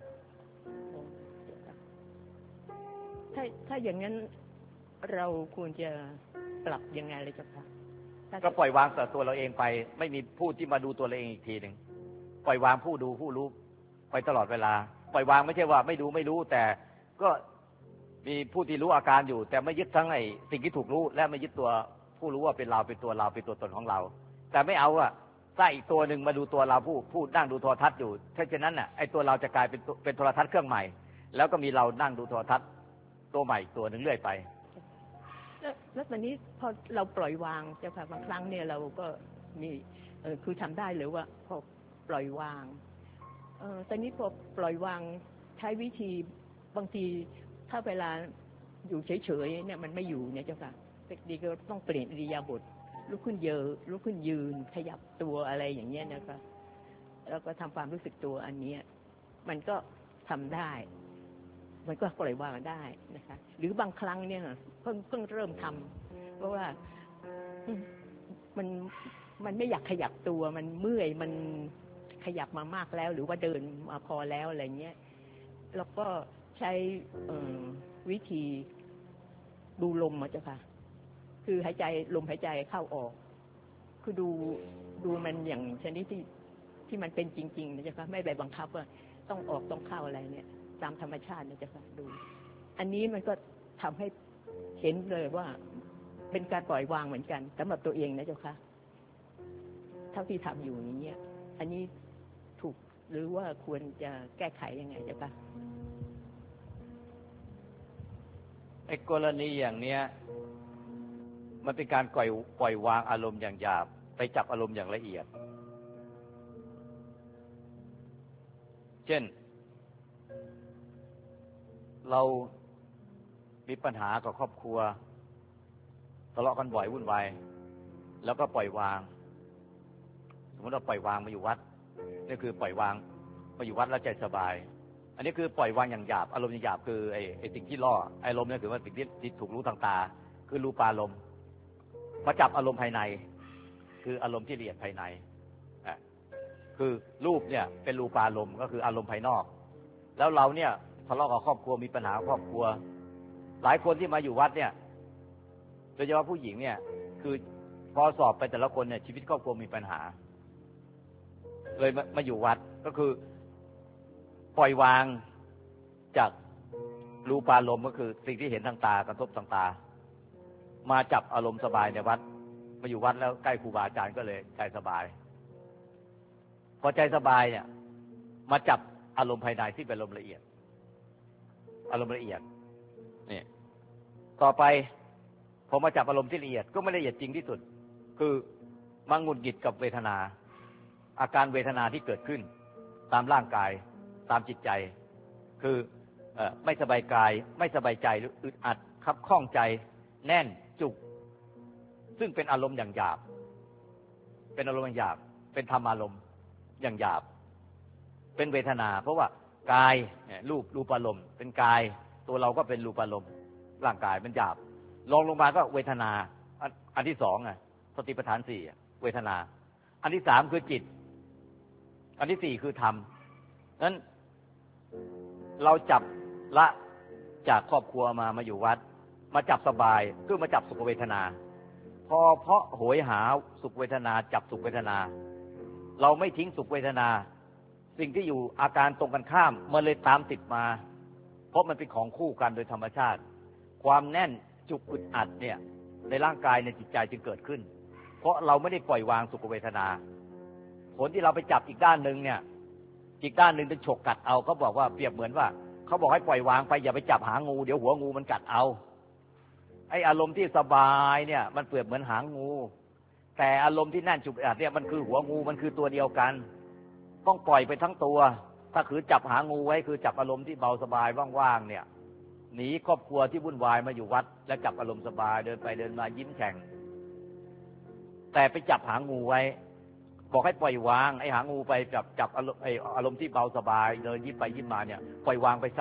ถ้าอย่างนั้นเราควรจะปรับยังไงเลยเจ้าค่ะก็ปล่อยวางแต่ตัวเราเองไปไม่มีผู้ที่มาดูตัวเราเองอีกทีหนึ่งปล่อยวางผู้ดูผู้รู้ไปตลอดเวลาปล่อยวางไม่ใช่ว่าไม่ดูไม่รู้แต่ก็มีผู้ที่รู้อาการอยู่แต่ไม่ยึดทั้งไอ้สิ่งที่ถูกรู้และไม่ยึดตัวผู้รู้ว่าเป็นเราเป็นตัวเราเป็นตัวตนของเราแต่ไม่เอาว่าถ้าอีกตัวหนึ่งมาดูตัวเราผู้นั่งดูโทรทัศน์อยู่ถ้าเช่นนั้นน่ะไอ้ตัวเราจะกลายเป็นโทรทัศน์เครื่องใหม่แล้วก็มีเรานั่งดูโทรทัศน์ตัวใหม่ตัวหนึ่งเรื่อยไปแล้วตอนนี้พอเราปล่อยวางเจ้าค่ะบางครั้งเนี่ยเราก็มีคือทำได้หรือว่าพอปล่อยวางตอนนี้พอปล่อยวางใช้วิธีบางทีถ้าเวลาอยู่เฉยๆเนี่ยมันไม่อยู่เนี่ยเจ้าค่ะดีก็ต้องเปลี่ยนอิริยาบถลุกขึ้นยืนขยับตัวอะไรอย่างเงี้ยนะคะแล้วก็ทำความรู้สึกตัวอันนี้มันก็ทำได้มันก็ปล่อยวางได้นะคะหรือบางครั้งเนี่ยเพิ่งเริ่มทำเพราะว่ามันไม่อยากขยับตัวมันเมื่อยมันขยับมามากแล้วหรือว่าเดินมาพอแล้วอะไรเงี้ยแล้วก็ใช้วิธีดูลมเจ้าค่ะคือหายใจลมหายใจเข้าออกคือดูมันอย่างชนิดที่มันเป็นจริงๆนะเจ้าค่ะไม่ไปบังคับว่าต้องออกต้องเข้าอะไรเนี่ยตามธรรมชาตินะเจ้าค่ะดูอันนี้มันก็ทำให้เห็นเลยว่าเป็นการปล่อยวางเหมือนกันสำหรับตัวเองนะเจ้าค่ะเท่าที่ทำอยู่อย่างเงี้ยอันนี้ถูกหรือว่าควรจะแก้ไขยังไงเจ้าค่ะไอ้กรณีอย่างเนี้ยมันเป็นการปล่อยวางอารมณ์อย่างหยาบไปจับอารมณ์อย่างละเอียดเช่นเรามีปัญหากับครอบครัวทะเลาะกันบ่อยวุ่นวายแล้วก็ปล่อยวางสมมติเราปล่อยวางมาอยู่วัดนี่คือปล่อยวางมาอยู่วัดแล้วใจสบายอันนี้คือปล่อยวางอย่างหยาบอารมณ์อย่างหยาบคือไอ้สิ่งที่ล่ออารมณ์นี่คือว่าสิ่งที่ถูกรู้ทางตาคือรูปารมณ์มาจับอารมณ์ภายในคืออารมณ์ที่ละเอียดภายในคือรูปเนี่ยเป็นรูปารมณ์ก็คืออารมณ์ภายนอกแล้วเราเนี่ยทะเลาะกับครอบครัวมีปัญหาครอบครัวหลายคนที่มาอยู่วัดเนี่ยโดยเฉพาะผู้หญิงเนี่ยคือพอสอบไปแต่ละคนเนี่ยชีวิตครอบครัวมีปัญหาเลยมาอยู่วัดก็คือปล่อยวางจากรูปารมณ์ก็คือสิ่งที่เห็นทางตากระทบทางตามาจับอารมณ์สบายในวัดมาอยู่วัดแล้วใกล้ครูบาอาจารย์ก็เลยใจสบายพอใจสบายเนี่ยมาจับอารมณ์ภายในที่เป็นอารมณ์ละเอียดนี่ต่อไปพอมาจับอารมณ์ที่ละเอียดก็ไม่ละเอียดจริงที่สุดคือมาหงุดหงิดกับเวทนาอาการเวทนาที่เกิดขึ้นตามร่างกายตามจิตใจคือไม่สบายกายไม่สบายใจหรืออึดอัดคับข้องใจแน่นจุกซึ่งเป็นอารมณ์อย่างหยาบเป็นอารมณ์อย่างหยาบเป็นธรรมอารมณ์อย่างหยาบเป็นเวทนาเพราะว่ากายรูปอารมณ์เป็นกายตัวเราก็เป็นรูปอารมณ์ร่างกายมันหยาบลงมาก็เวทนาอันที่สองสติปัฏฐานสี่เวทนาอันที่สามคือจิตอันที่สี่คือธรรมนั้นเราจับละจากครอบครัวมาอยู่วัดมาจับสบายคือมาจับสุขเวทนาเพราะโหยหาสุขเวทนาจับสุขเวทนาเราไม่ทิ้งสุขเวทนาสิ่งที่อยู่อาการตรงกันข้ามมันเลยตามติดมาเพราะมันเป็นของคู่กันโดยธรรมชาติความแน่นจุกอึดอัดเนี่ยในร่างกายในจิตใจจึงเกิดขึ้นเพราะเราไม่ได้ปล่อยวางสุขเวทนาผลที่เราไปจับอีกด้านหนึ่งเนี่ยอีกด้านหนึ่งเป็นฉกกัดเอาเขาบอกว่าเปรียบเหมือนว่าเขาบอกให้ปล่อยวางไปอย่าไปจับหางูเดี๋ยวหัวงูมันกัดเอาไอ้อารมณ์ที่สบายเนี่ยมันเปรียบเหมือนหางงูแต่อารมณ์ที่แน่นจุกอัดเนี่ยมันคือหัวงูมันคือตัวเดียวกันต้องปล่อยไปทั้งตัวถ้าคือจับหางูไว้คือจับอารมณ์ที่เบาสบายว่างๆเนี่ยหนีครอบครัวที่วุ่นวายมาอยู่วัดแล้วจับอารมณ์สบายเดินไปเดินมายิ้มแฉ่งแต่ไปจับหางูไว้บอกให้ปล่อยวางไอ้หางูไปจับอารมณ์ที่เบาสบายเดินยิ้มไปยิ้มมาเนี่ยปล่อยวางไปซะ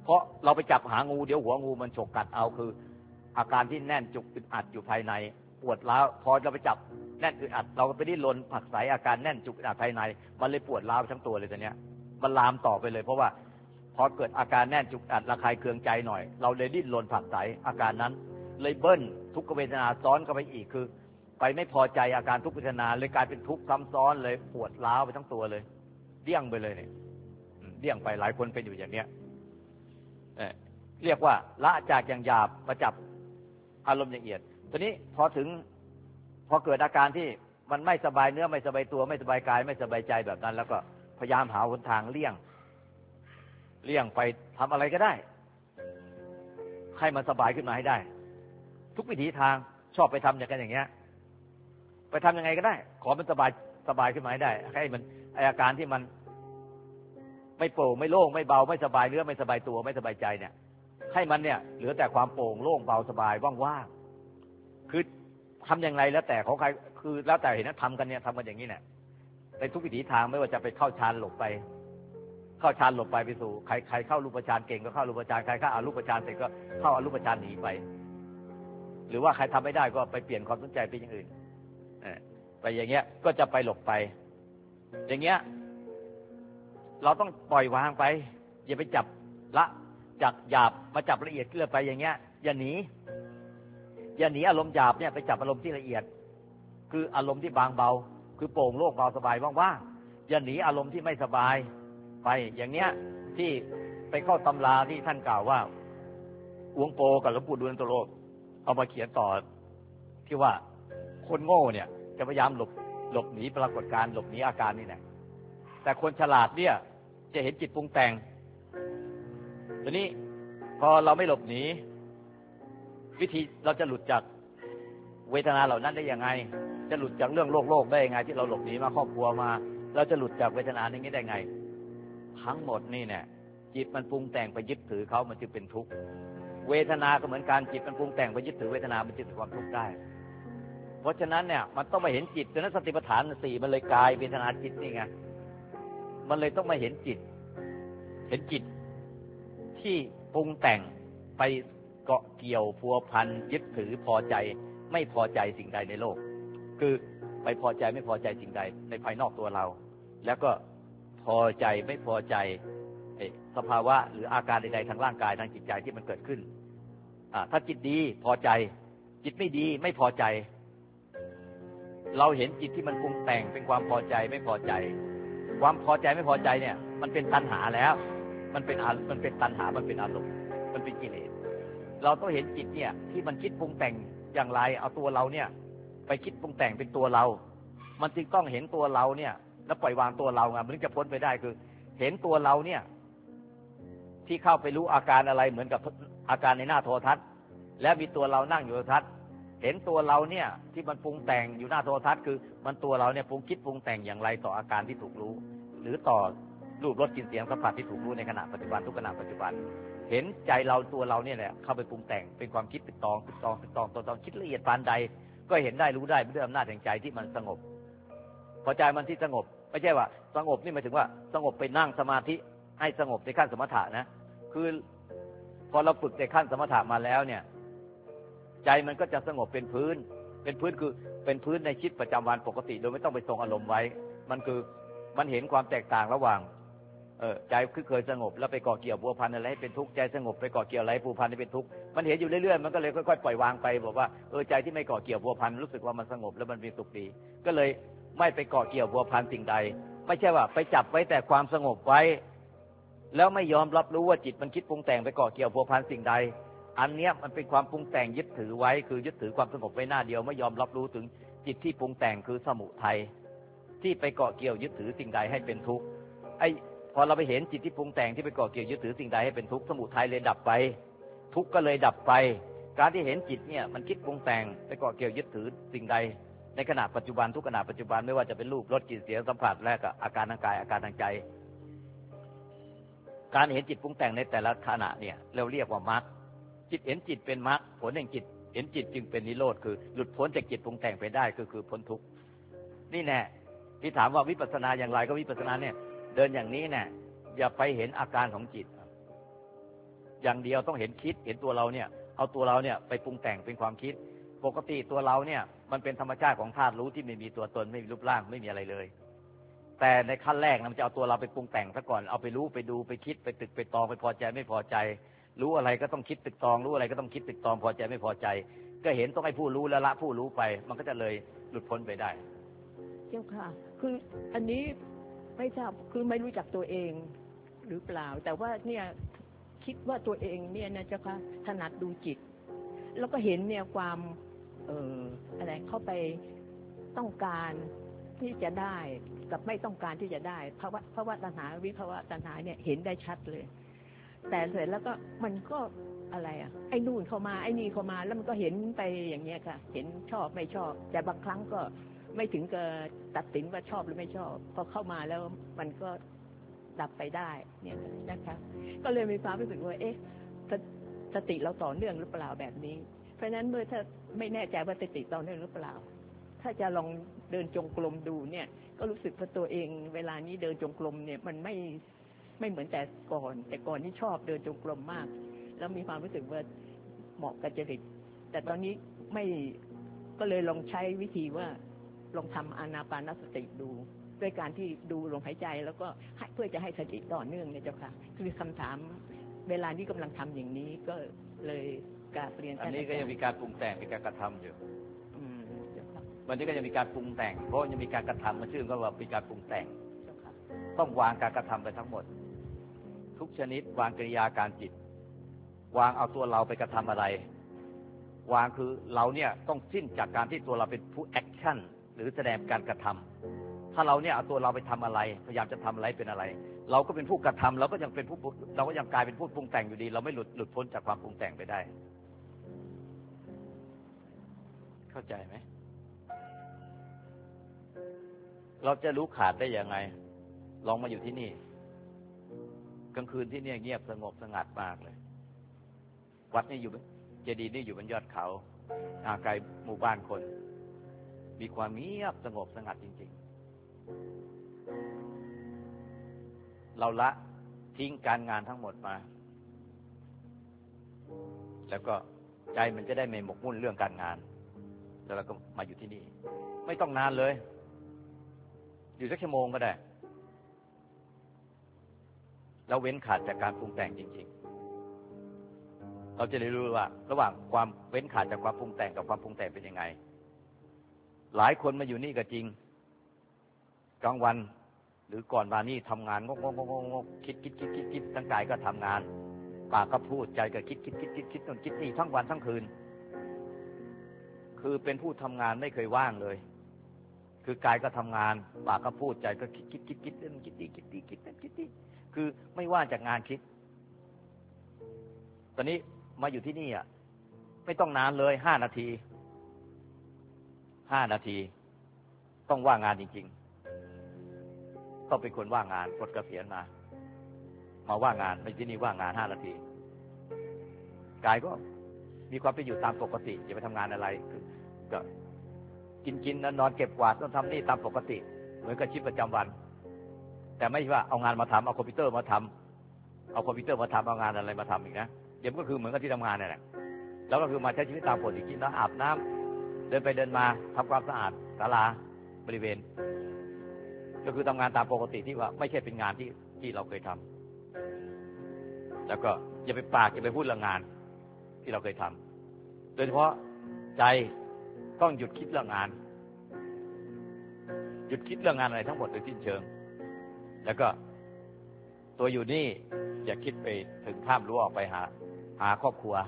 เพราะเราไปจับหางูเดี๋ยวหัวงูมันฉกกัดเอาคืออาการที่แน่นจุกอึดอัดอยู่ภายในปวดร้าวพอเราไปจับแน่นอึดอัดเราก็ไปดิ้นรนผลักไสอาการแน่นจุกอึดอัดภายในมันเลยปวดร้าวทั้งตัวเลยตอนเนี้ยมันลามต่อไปเลยเพราะว่าพอเกิดอาการแน่นจุกอัดระคายเคืองใจหน่อยเราเลยดิ้นรนผลักไสอาการนั้นเลยเบิ้ลทุกขเวทนาซ้อนเข้าไปอีกคือไปไม่พอใจอาการทุกขเวทนาเลยกลายเป็นทุกข์ซ้ำซ้อนเลยปวดร้าวไปทั้งตัวเลยเดี่ยงไปเลยเนี่ยเดี่ยงไปหลายคนเป็นอยู่อย่างเนี้ยเรียกว่าละจากอย่างหยาบมาจับอารมณ์ละเอียดทีนี้พอเกิดอาการที่มันไม่สบายเนื้อไม่สบายตัวไม่สบายกายไม่สบายใจแบบนั้นแล้วก็พยายามหาหนทางเลี่ยงไปทำอะไรก็ได้ให้มันสบายขึ้นมาให้ได้ทุกวิถีทางชอบไปทำอย่างเงี้ยไปทำยังไงก็ได้ขอมันสบายขึ้นมาให้ได้ให้มันอาการที่มันไม่โปร่งไม่โล่งไม่เบาไม่สบายเนื้อไม่สบายตัวไม่สบายใจเนี่ยให้มันเนี่ยเหลือแต่ความโปร่งโล่งเบาสบายว่างๆคือทำอย่างไรแล้วแต่ของใครคือแล้วแต่เห็นนะทำกันอย่างนี้เนี่ยในทุกวิถีทางไม่ว่าจะไปเข้าฌานหลบไปไปสู่ใครเข้ารูปฌานเก่งก็เข้ารูปฌานใครเข้าอรูปฌานเสร็จก็เข้าอรูปฌานหนีไปหรือว่าใครทำไม่ได้ก็ไปเปลี่ยนความสนใจไปอย่างอื่นไปอย่างเงี้ยก็จะไปหลบไปอย่างเงี้ยเราต้องปล่อยวางไปอย่าไปจับละจากหยาบมาจับละเอียดขึ้นไปอย่างเงี้ยอย่าหนีอารมณ์หยาบเนี่ยไปจับอารมณ์ที่ละเอียดคืออารมณ์ที่บางเบาคือโปร่งโล่งเบาสบายว่างๆอย่าหนีอารมณ์ที่ไม่สบายไปอย่างเนี้ยที่ไปเข้าตำราที่ท่านกล่าวว่าอวงโปกับหลวงปู่ดูลย์โตโลเอามาเขียนต่อที่ว่าคนโง่เนี่ยจะพยายามหลบหนีปรากฏการณ์หลบหนีอาการนี่แหละแต่คนฉลาดเนี่ยจะเห็นจิตปรุงแต่งทีนี้พอเราไม่หลบหนีวิธีเราจะหลุดจากเวทนาเหล่านั้นได้ยังไงจะหลุดจากเรื่องโลกได้ยังไงที่เราหลบหนีมาครอบครัวมาเราจะหลุดจากเวทนาอย่างนี้ได้ไงทั้งหมดนี่เนี่ยจิตมันปรุงแต่งไปยึดถือเขามันจึงเป็นทุกข์เวทนาก็เหมือนกันจิตมันปรุงแต่งไปยึดถือเวทนามันจึงเป็นความทุกข์ได้เพราะฉะนั้นเนี่ยมันต้องมาเห็นจิตดังนั้นสติปัฏฐาน4มันเลยกายเวทนาจิตนี่ไงมันเลยต้องมาเห็นจิตที่ปรุงแต่งไปเกาะเกี่ยวพัวพันยึดถือพอใจไม่พอใจสิ่งใดในโลกคือไปพอใจไม่พอใจสิ่งใดในภายนอกตัวเราแล้วก็พอใจไม่พอใจสภาวะหรืออาการใดๆทางร่างกายทางจิตใจที่มันเกิดขึ้นถ้าจิตดีพอใจจิตไม่ดีไม่พอใจเราเห็นจิตที่มันปรุงแต่งเป็นความพอใจไม่พอใจความพอใจไม่พอใจเนี่ยมันเป็นตัณหาแล้วมันเป็นตัณหามันเป็นอารมณ์มันเป็นกิเลสเราต้องเห็นจิตเนี่ยที่มันคิดปรุงแต่งอย่างไรเอาตัวเราเนี่ยไปคิดปรุงแต่งเป็นตัวเรามันจึงต้องเห็นตัวเราเนี่ยแล้วปล่อยวางตัวเราไงมันถึงจะพ้นไปได้คือเห็นตัวเราเนี่ยที่เข้าไปรู้อาการอะไรเหมือนกับอาการในหน้าโทรทัศน์แล้วมีตัวเรานั่งอยู่โทรทัศน์เห็นตัวเราเนี่ยที่มันปรุงแต่งอยู่หน้าโทรทัศน์คือมันตัวเราเนี่ยปรุงคิดปรุงแต่งอย่างไรต่ออาการที่ถูกรู้หรือต่อรูปรสกลิ่นเสียงสัมผัสที่ถูกรู้ในขณะปัจจุบันทุกขณะปัจจุบันเห็นใจเราตัวเราเนี่ยแหละเข้าไปปรุงแต่งเป็นความคิดเป็นตองคิดละเอียดปานใดก็เห็นได้รู้ได้ด้วยอำนาจแห่งใจที่มันสงบพอใจมันที่สงบไม่ใช่ว่าสงบนี่หมายถึงว่าสงบไปนั่งสมาธิให้สงบในขั้นสมถะนะคือพอเราฝึกในขั้นสมถะมาแล้วเนี่ยใจมันก็จะสงบเป็นพื้นคือเป็นพื้นในชีวิตประจำวันปกติโดยไม่ต้องไปทรงอารมณ์ไว้มันคือมันเห็นความแตกต่างระหว่างใจคือเคยสงบแล้วไปก่อเกี่ยวพัวพันอะไรให้เป็นทุกข์ใจสงบไปก่อเกี่ยวอะไรผูกพันให้เป็นทุกข์มันเห็นอยู่เรื่อยๆมันก็เลยค่อยๆปล่อยวางไปบอกว่าใจที่ไม่ก่อเกี่ยวพัวพันรู้สึกว่ามันสงบแล้วมันมีสุขดีก็เลยไม่ไปก่อเกี่ยวพัวพันสิ่งใดไม่ใช่ว่าไปจับไว้แต่ความสงบไว้แล้วไม่ยอมรับรู้ว่าจิตมันคิดปรุงแต่งไปก่อเกี่ยวพัวพันสิ่งใดอันเนี้ยมันเป็นความปรุงแต่งยึดถือไว้คือยึดถือความสงบไว้หน้าเดียวไม่ยอมรับรู้ถึงจิตที่ปรุงแต่งคือสมุทัยที่ไปเกาะเกี่ยวยึดถือสิ่งใดให้เป็นทุกข์พอเราไปเห็นจิตที่ปรุงแต่งที่ไปเกาะเกี่ยวยึดถือสิ่งใดให้เป็นทุกข์สมุทัยเลยดับไปทุกข์ก็เลยดับไปการที่เห็นจิตเนี่ยมันคิดปรุงแต่งไปเกาะเกี่ยวยึดถือสิ่งใดในขณะปัจจุบันทุกขณะปัจจุบันไม่ว่าจะเป็นรูปรสกลิ่นเสียงสัมผัสและก็อาการทางกายอาการทางใจการเห็นจิตปรุงแต่งในแต่ละขณะเนี่ยเราเรียกว่ามรรคจิตเห็นจิตเป็นมรรคผลแห่งจิตเห็นจิตจึงเป็นนิโรธคือหลุดพ้นจากจิตปรุงแต่งไปได้คือพ้นทุกข์นี่แน่ที่ถามว่าวิปัสสนาอย่างไรก็วิปัสสนาเนี่ยเดินอย่างนี้เนี่ยอย่าไปเห็นอาการของจิตอย่างเดียวต้องเห็นคิดเห็นตัวเราเนี่ยเอาตัวเราเนี่ยไปปรุงแต่งเป็นความคิดปกติตัวเราเนี่ยมันเป็นธรรมชาติของธาตุรู้ที่ไม่มีตัวตนไม่มีรูปร่างไม่มีอะไรเลยแต่ในขั้นแรกมันจะเอาตัวเราไปปรุงแต่งซะก่อนเอาไปรู้ไปดูไปคิดไปตึกไปตองไปพอใจไม่พอใจรู้อะไรก็ต้องคิดตึกตองรู้อะไรก็ต้องคิดตึกตองพอใจไม่พอใจก็เห็นต้องให้ผู้รู้แล้วละผู้รู้ไปมันก็จะเลยหลุดพ้นไปได้เจ้าค่ะคืออันนี้ไม่ทราบคือไม่รู้จักตัวเองหรือเปล่าแต่ว่าเนี่ยคิดว่าตัวเองเนี่ยนะเจ้าค่ะถนัดดูจิตแล้วก็เห็นเนี่ยความอะไรเข้าไปต้องการที่จะได้กับไม่ต้องการที่จะได้ภาวะตัณหาวิภาวะตัณหาเนี่ยเห็นได้ชัดเลยแต่เสร็จแล้วก็มันก็อะไรไอ้นู่นเข้ามาไอ้นี่เข้ามาแล้วมันก็เห็นไปอย่างเงี้ยค่ะเห็นชอบไม่ชอบแต่บางครั้งก็ไม่ถึงกับตัดสินว่าชอบหรือไม่ชอบพอเข้ามาแล้วมันก็ดับไปได้เนี่ยนะคะก็เลยมีความรู้สึกว่าเอ๊ะสติเราต่อเนื่องหรือเปล่าแบบนี้เพราะฉะนั้นเมื่อถ้าไม่แน่ใจว่าสติต่อเนื่องหรือเปล่าถ้าจะลองเดินจงกรมดูเนี่ยก็รู้สึกว่าตัวเองเวลานี้เดินจงกรมเนี่ยมันไม่เหมือนแต่ก่อนนี่ชอบเดินจงกรมมากแล้วมีความรู้สึกว่าเหมาะกับจริตแต่ตอนนี้ไม่ก็เลยลองใช้วิธีว่าลองทำอานาปานสติดูด้วยการที่ดูลมหายใจแล้วก็เพื่อจะให้สติต่อเนื่องเนี่ยเจ้าค่ะคือคำถามเวลานี้กำลังทำอย่างนี้ก็เลยกราบเรียนอันนี้ก็ยังมีการปรุงแต่งมีการกระทำอยู่วันนี้ก็ยังมีการปรุงแต่งเพราะยังมีการกระทำมันชื่อก็ว่ามีการปรุงแต่งต้องวางการกระทำไปทั้งหมดทุกชนิดวางกิริยาการจิตวางเอาตัวเราไปกระทำอะไรวางคือเราเนี่ยต้องสิ้นจากการที่ตัวเราเป็นผู้แอคชั่นหรือแสดงการกระทำถ้าเราเนี่ยเอาตัวเราไปทำอะไรพยายามจะทำอะไรเป็นอะไรเราก็เป็นผู้กระทำเราก็ยังเป็นผู้เราก็ยังกลายเป็นผู้ปรุงแต่งอยู่ดีเราไม่หลุดพ้นจากความปรุงแต่งไปได้เข้าใจไหมเราจะรู้ขาดได้ยังไงลองมาอยู่ที่นี่กลางคืนที่นี่เงียบสงบสงัดมากเลยวัดนี่อยู่เจดีย์นี่อยู่บนยอดเขาห่างไกลหมู่บ้านคนมีความเงียบสงบสงัดจริงๆเราละทิ้งการงานทั้งหมดมาแล้วก็ใจมันจะได้ไม่หมกมุ่นเรื่องการงานแล้วเราก็มาอยู่ที่นี่ไม่ต้องนานเลยอยู่สักชั่วโมงก็ได้เราเว้นขาดจากการปรุงแต่งจริงๆเราจะได้รู้ว่าระหว่างความเว้นขาดจากความปรุงแต่งกับความปรุงแต่งเป็นยังไงหลายคนมาอยู่นี่ก็จริงกลางวันหรือก่อนมานี่ทำงานงกคิดทั้งกายก็ทำงานปากก็พูดใจก็คิดนู่นคิดนี่ทั้งวันทั้งคืนคือเป็นผู้ทำงานไม่เคยว่างเลยคือกายก็ทำงานปากก็พูดใจก็คิดเรื่องคิดนี่คือไม่ว่างจากงานคิดตอนนี้มาอยู่ที่นี่อ่ะไม่ต้องนานเลย5 นาทีต้องว่างงานจริงๆต้องเป็นคนว่างงานกดเกษียณมาว่างงานไม่ที่นี่ว่างงาน5 นาทีกายก็มีความเป็นอยู่ตามปกติอย่าไปทำงานอะไรก็กินนอนเก็บกวาดต้องทำนี่ตามปกติเหมือนกับชีวิตประจำวันแต่ไม่ใช่ว่าเอางานมาทำเอาคอมพิวเตอร์มาทำเอางานอะไรมาทำอีกนะเดี๋ยวก็คือเหมือนกับที่ทำงานนั่นแหละแล้วก็คือมาใช้ชีวิตตามปกติกินน้ำอาบน้ำเดินไปเดินมาทำความสะอาดศาลาบริเวณก็คือทำงานตามปกติที่ว่าไม่ใช่เป็นงานที่เราเคยทำแล้วก็อย่าไปปากอย่าไปพูดเรื่องงานที่เราเคยทำโดยเฉพาะใจต้องหยุดคิดเรื่องงานหยุดคิดเรื่องงานอะไรทั้งหมดโดยสิ้นเชิงแล้วก็ตัวอยู่นี่อย่าคิดไปถึงข้ามรั้วออกไปหาครอบครัว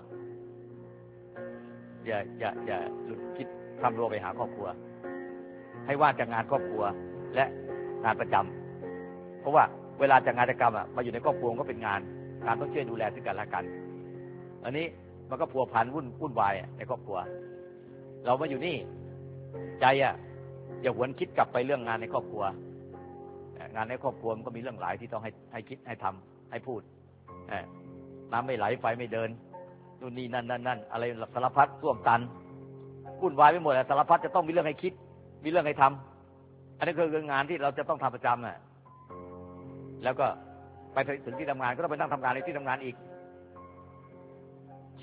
อย่าหยุดคิดข้ามรั้วไปหาครอบครัวให้ว่างจากงานครอบครัวและงานประจำเพราะว่าเวลาจากงานประจำมาอยู่ในครอบครัวก็เป็นงานต้องช่วยดูแลซึ่งกันและกันอันนี้มันก็พัวพันวุ่นวายในครอบครัวเรามาอยู่นี่ใจอย่าหวนคิดกลับไปเรื่องงานในครอบครัวงานในครอบครัวมันก็มีเรื่องหลายที่ต้องให้คิดให้ทำให้พูดน้ำไม่ไหลไฟไม่เดินนู่นนี่นั่นอะไรสารพัดท่วมตันวุ่นวายไปหมดสารพัดจะต้องมีเรื่องให้คิดมีเรื่องให้ทำอันนี้คืองานที่เราจะต้องทำประจำแล้วก็ไปถึงที่ทำงานก็ต้องไปนั่งทำงานในที่ทำงานอีก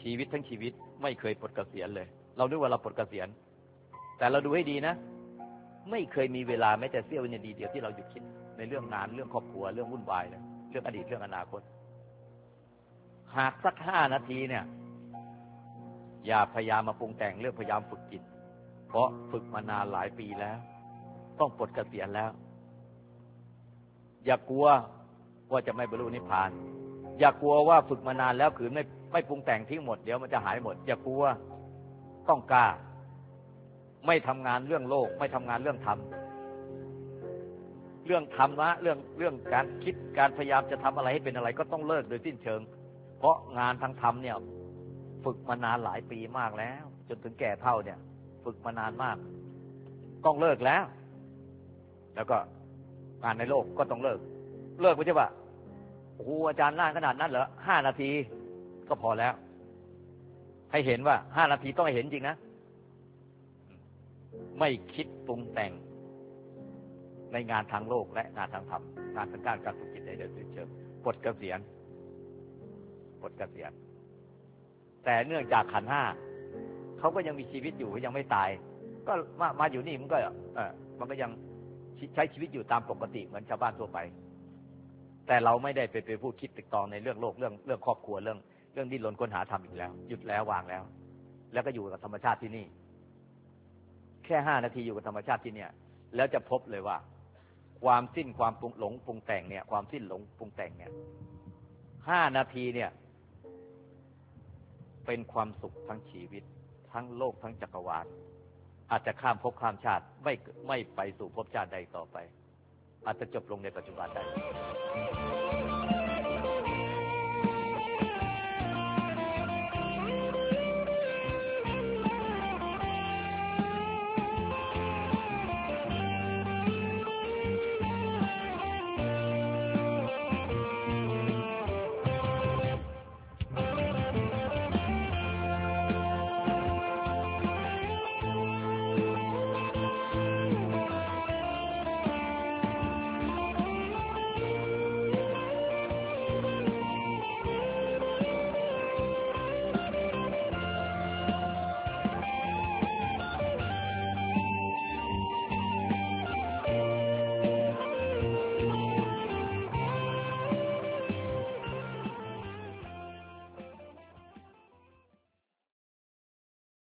ชีวิตทั้งชีวิตไม่เคยปลดเกษียณเลยเรานึกว่าเราปลดเกษียณแต่เราดูให้ดีนะไม่เคยมีเวลาแม้แต่เสี้ยววินาทีเดียวที่เราหยุดคิดในเรื่องงานเรื่องครอบครัวเรื่องวุ่นวายเลยเรื่องอดีตเรื่องอนาคตหากสัก5 นาทีเนี่ยอย่าพยายามมาปรุงแต่งเรื่องพยายามฝึกจิตเพราะฝึกมานานหลายปีแล้วต้องปลดเกษียณแล้วอย่ากลัวว่าจะไม่บรรลุนิพพานอย่ากลัวว่าฝึกมานานแล้วขืนไม่ปรุงแต่งทิ้งหมดเดี๋ยวมันจะหายหมดอย่ากลัวต้องกล้าไม่ทำงานเรื่องโลกไม่ทำงานเรื่องธรรมเรื่องธรรมะเรื่องการคิดการพยายามจะทำอะไรให้เป็นอะไรก็ต้องเลิกโดยสิ้นเชิงเพราะงานทางธรรมเนี่ยฝึกมานานหลายปีมากแล้วจนถึงแก่เฒ่าเนี่ยฝึกมานานมากต้องเลิกแล้วแล้วก็งานในโลกก็ต้องเลิกไม่ใช่ว่าโอ้โหอาจารย์น่านขนาดนั้นเหรอ5 นาทีก็พอแล้วให้เห็นว่า5 นาทีต้องให้เห็นจริงนะไม่คิดปรุงแต่งในงานทางโลกและงานทางธรรมงานทางการฝึกจิตในเดินสิ้นเชิงปลดเกษียณแต่เนื่องจากขันธ์ 5เขาก็ยังมีชีวิตอยู่ยังไม่ตายก็มาอยู่นี่มันก็ยังใช้ชีวิตอยู่ตามปกติเหมือนชาวบ้านทั่วไปแต่เราไม่ได้ไปพูดคิดติดต่อในเรื่องโลกเรื่องครอบครัวเรื่องดิ้นรนค้นหาธรรมอีกแล้วหยุดแล้ววางแล้วก็อยู่กับธรรมชาติที่นี่แค่5 นาทีอยู่กับธรรมชาติที่เนี่ยแล้วจะพบเลยว่าความสิ้นความหลงปรุงแต่งเนี่ยความสิ้นหลงปรุงแต่งเนี่ย5 นาทีเนี่ยเป็นความสุขทั้งชีวิตทั้งโลกทั้งจักรวาลอาจจะข้ามภพข้ามชาติไม่ไปสู่ภพชาติใดต่อไปอาจจะจบลงในปัจจุบันได้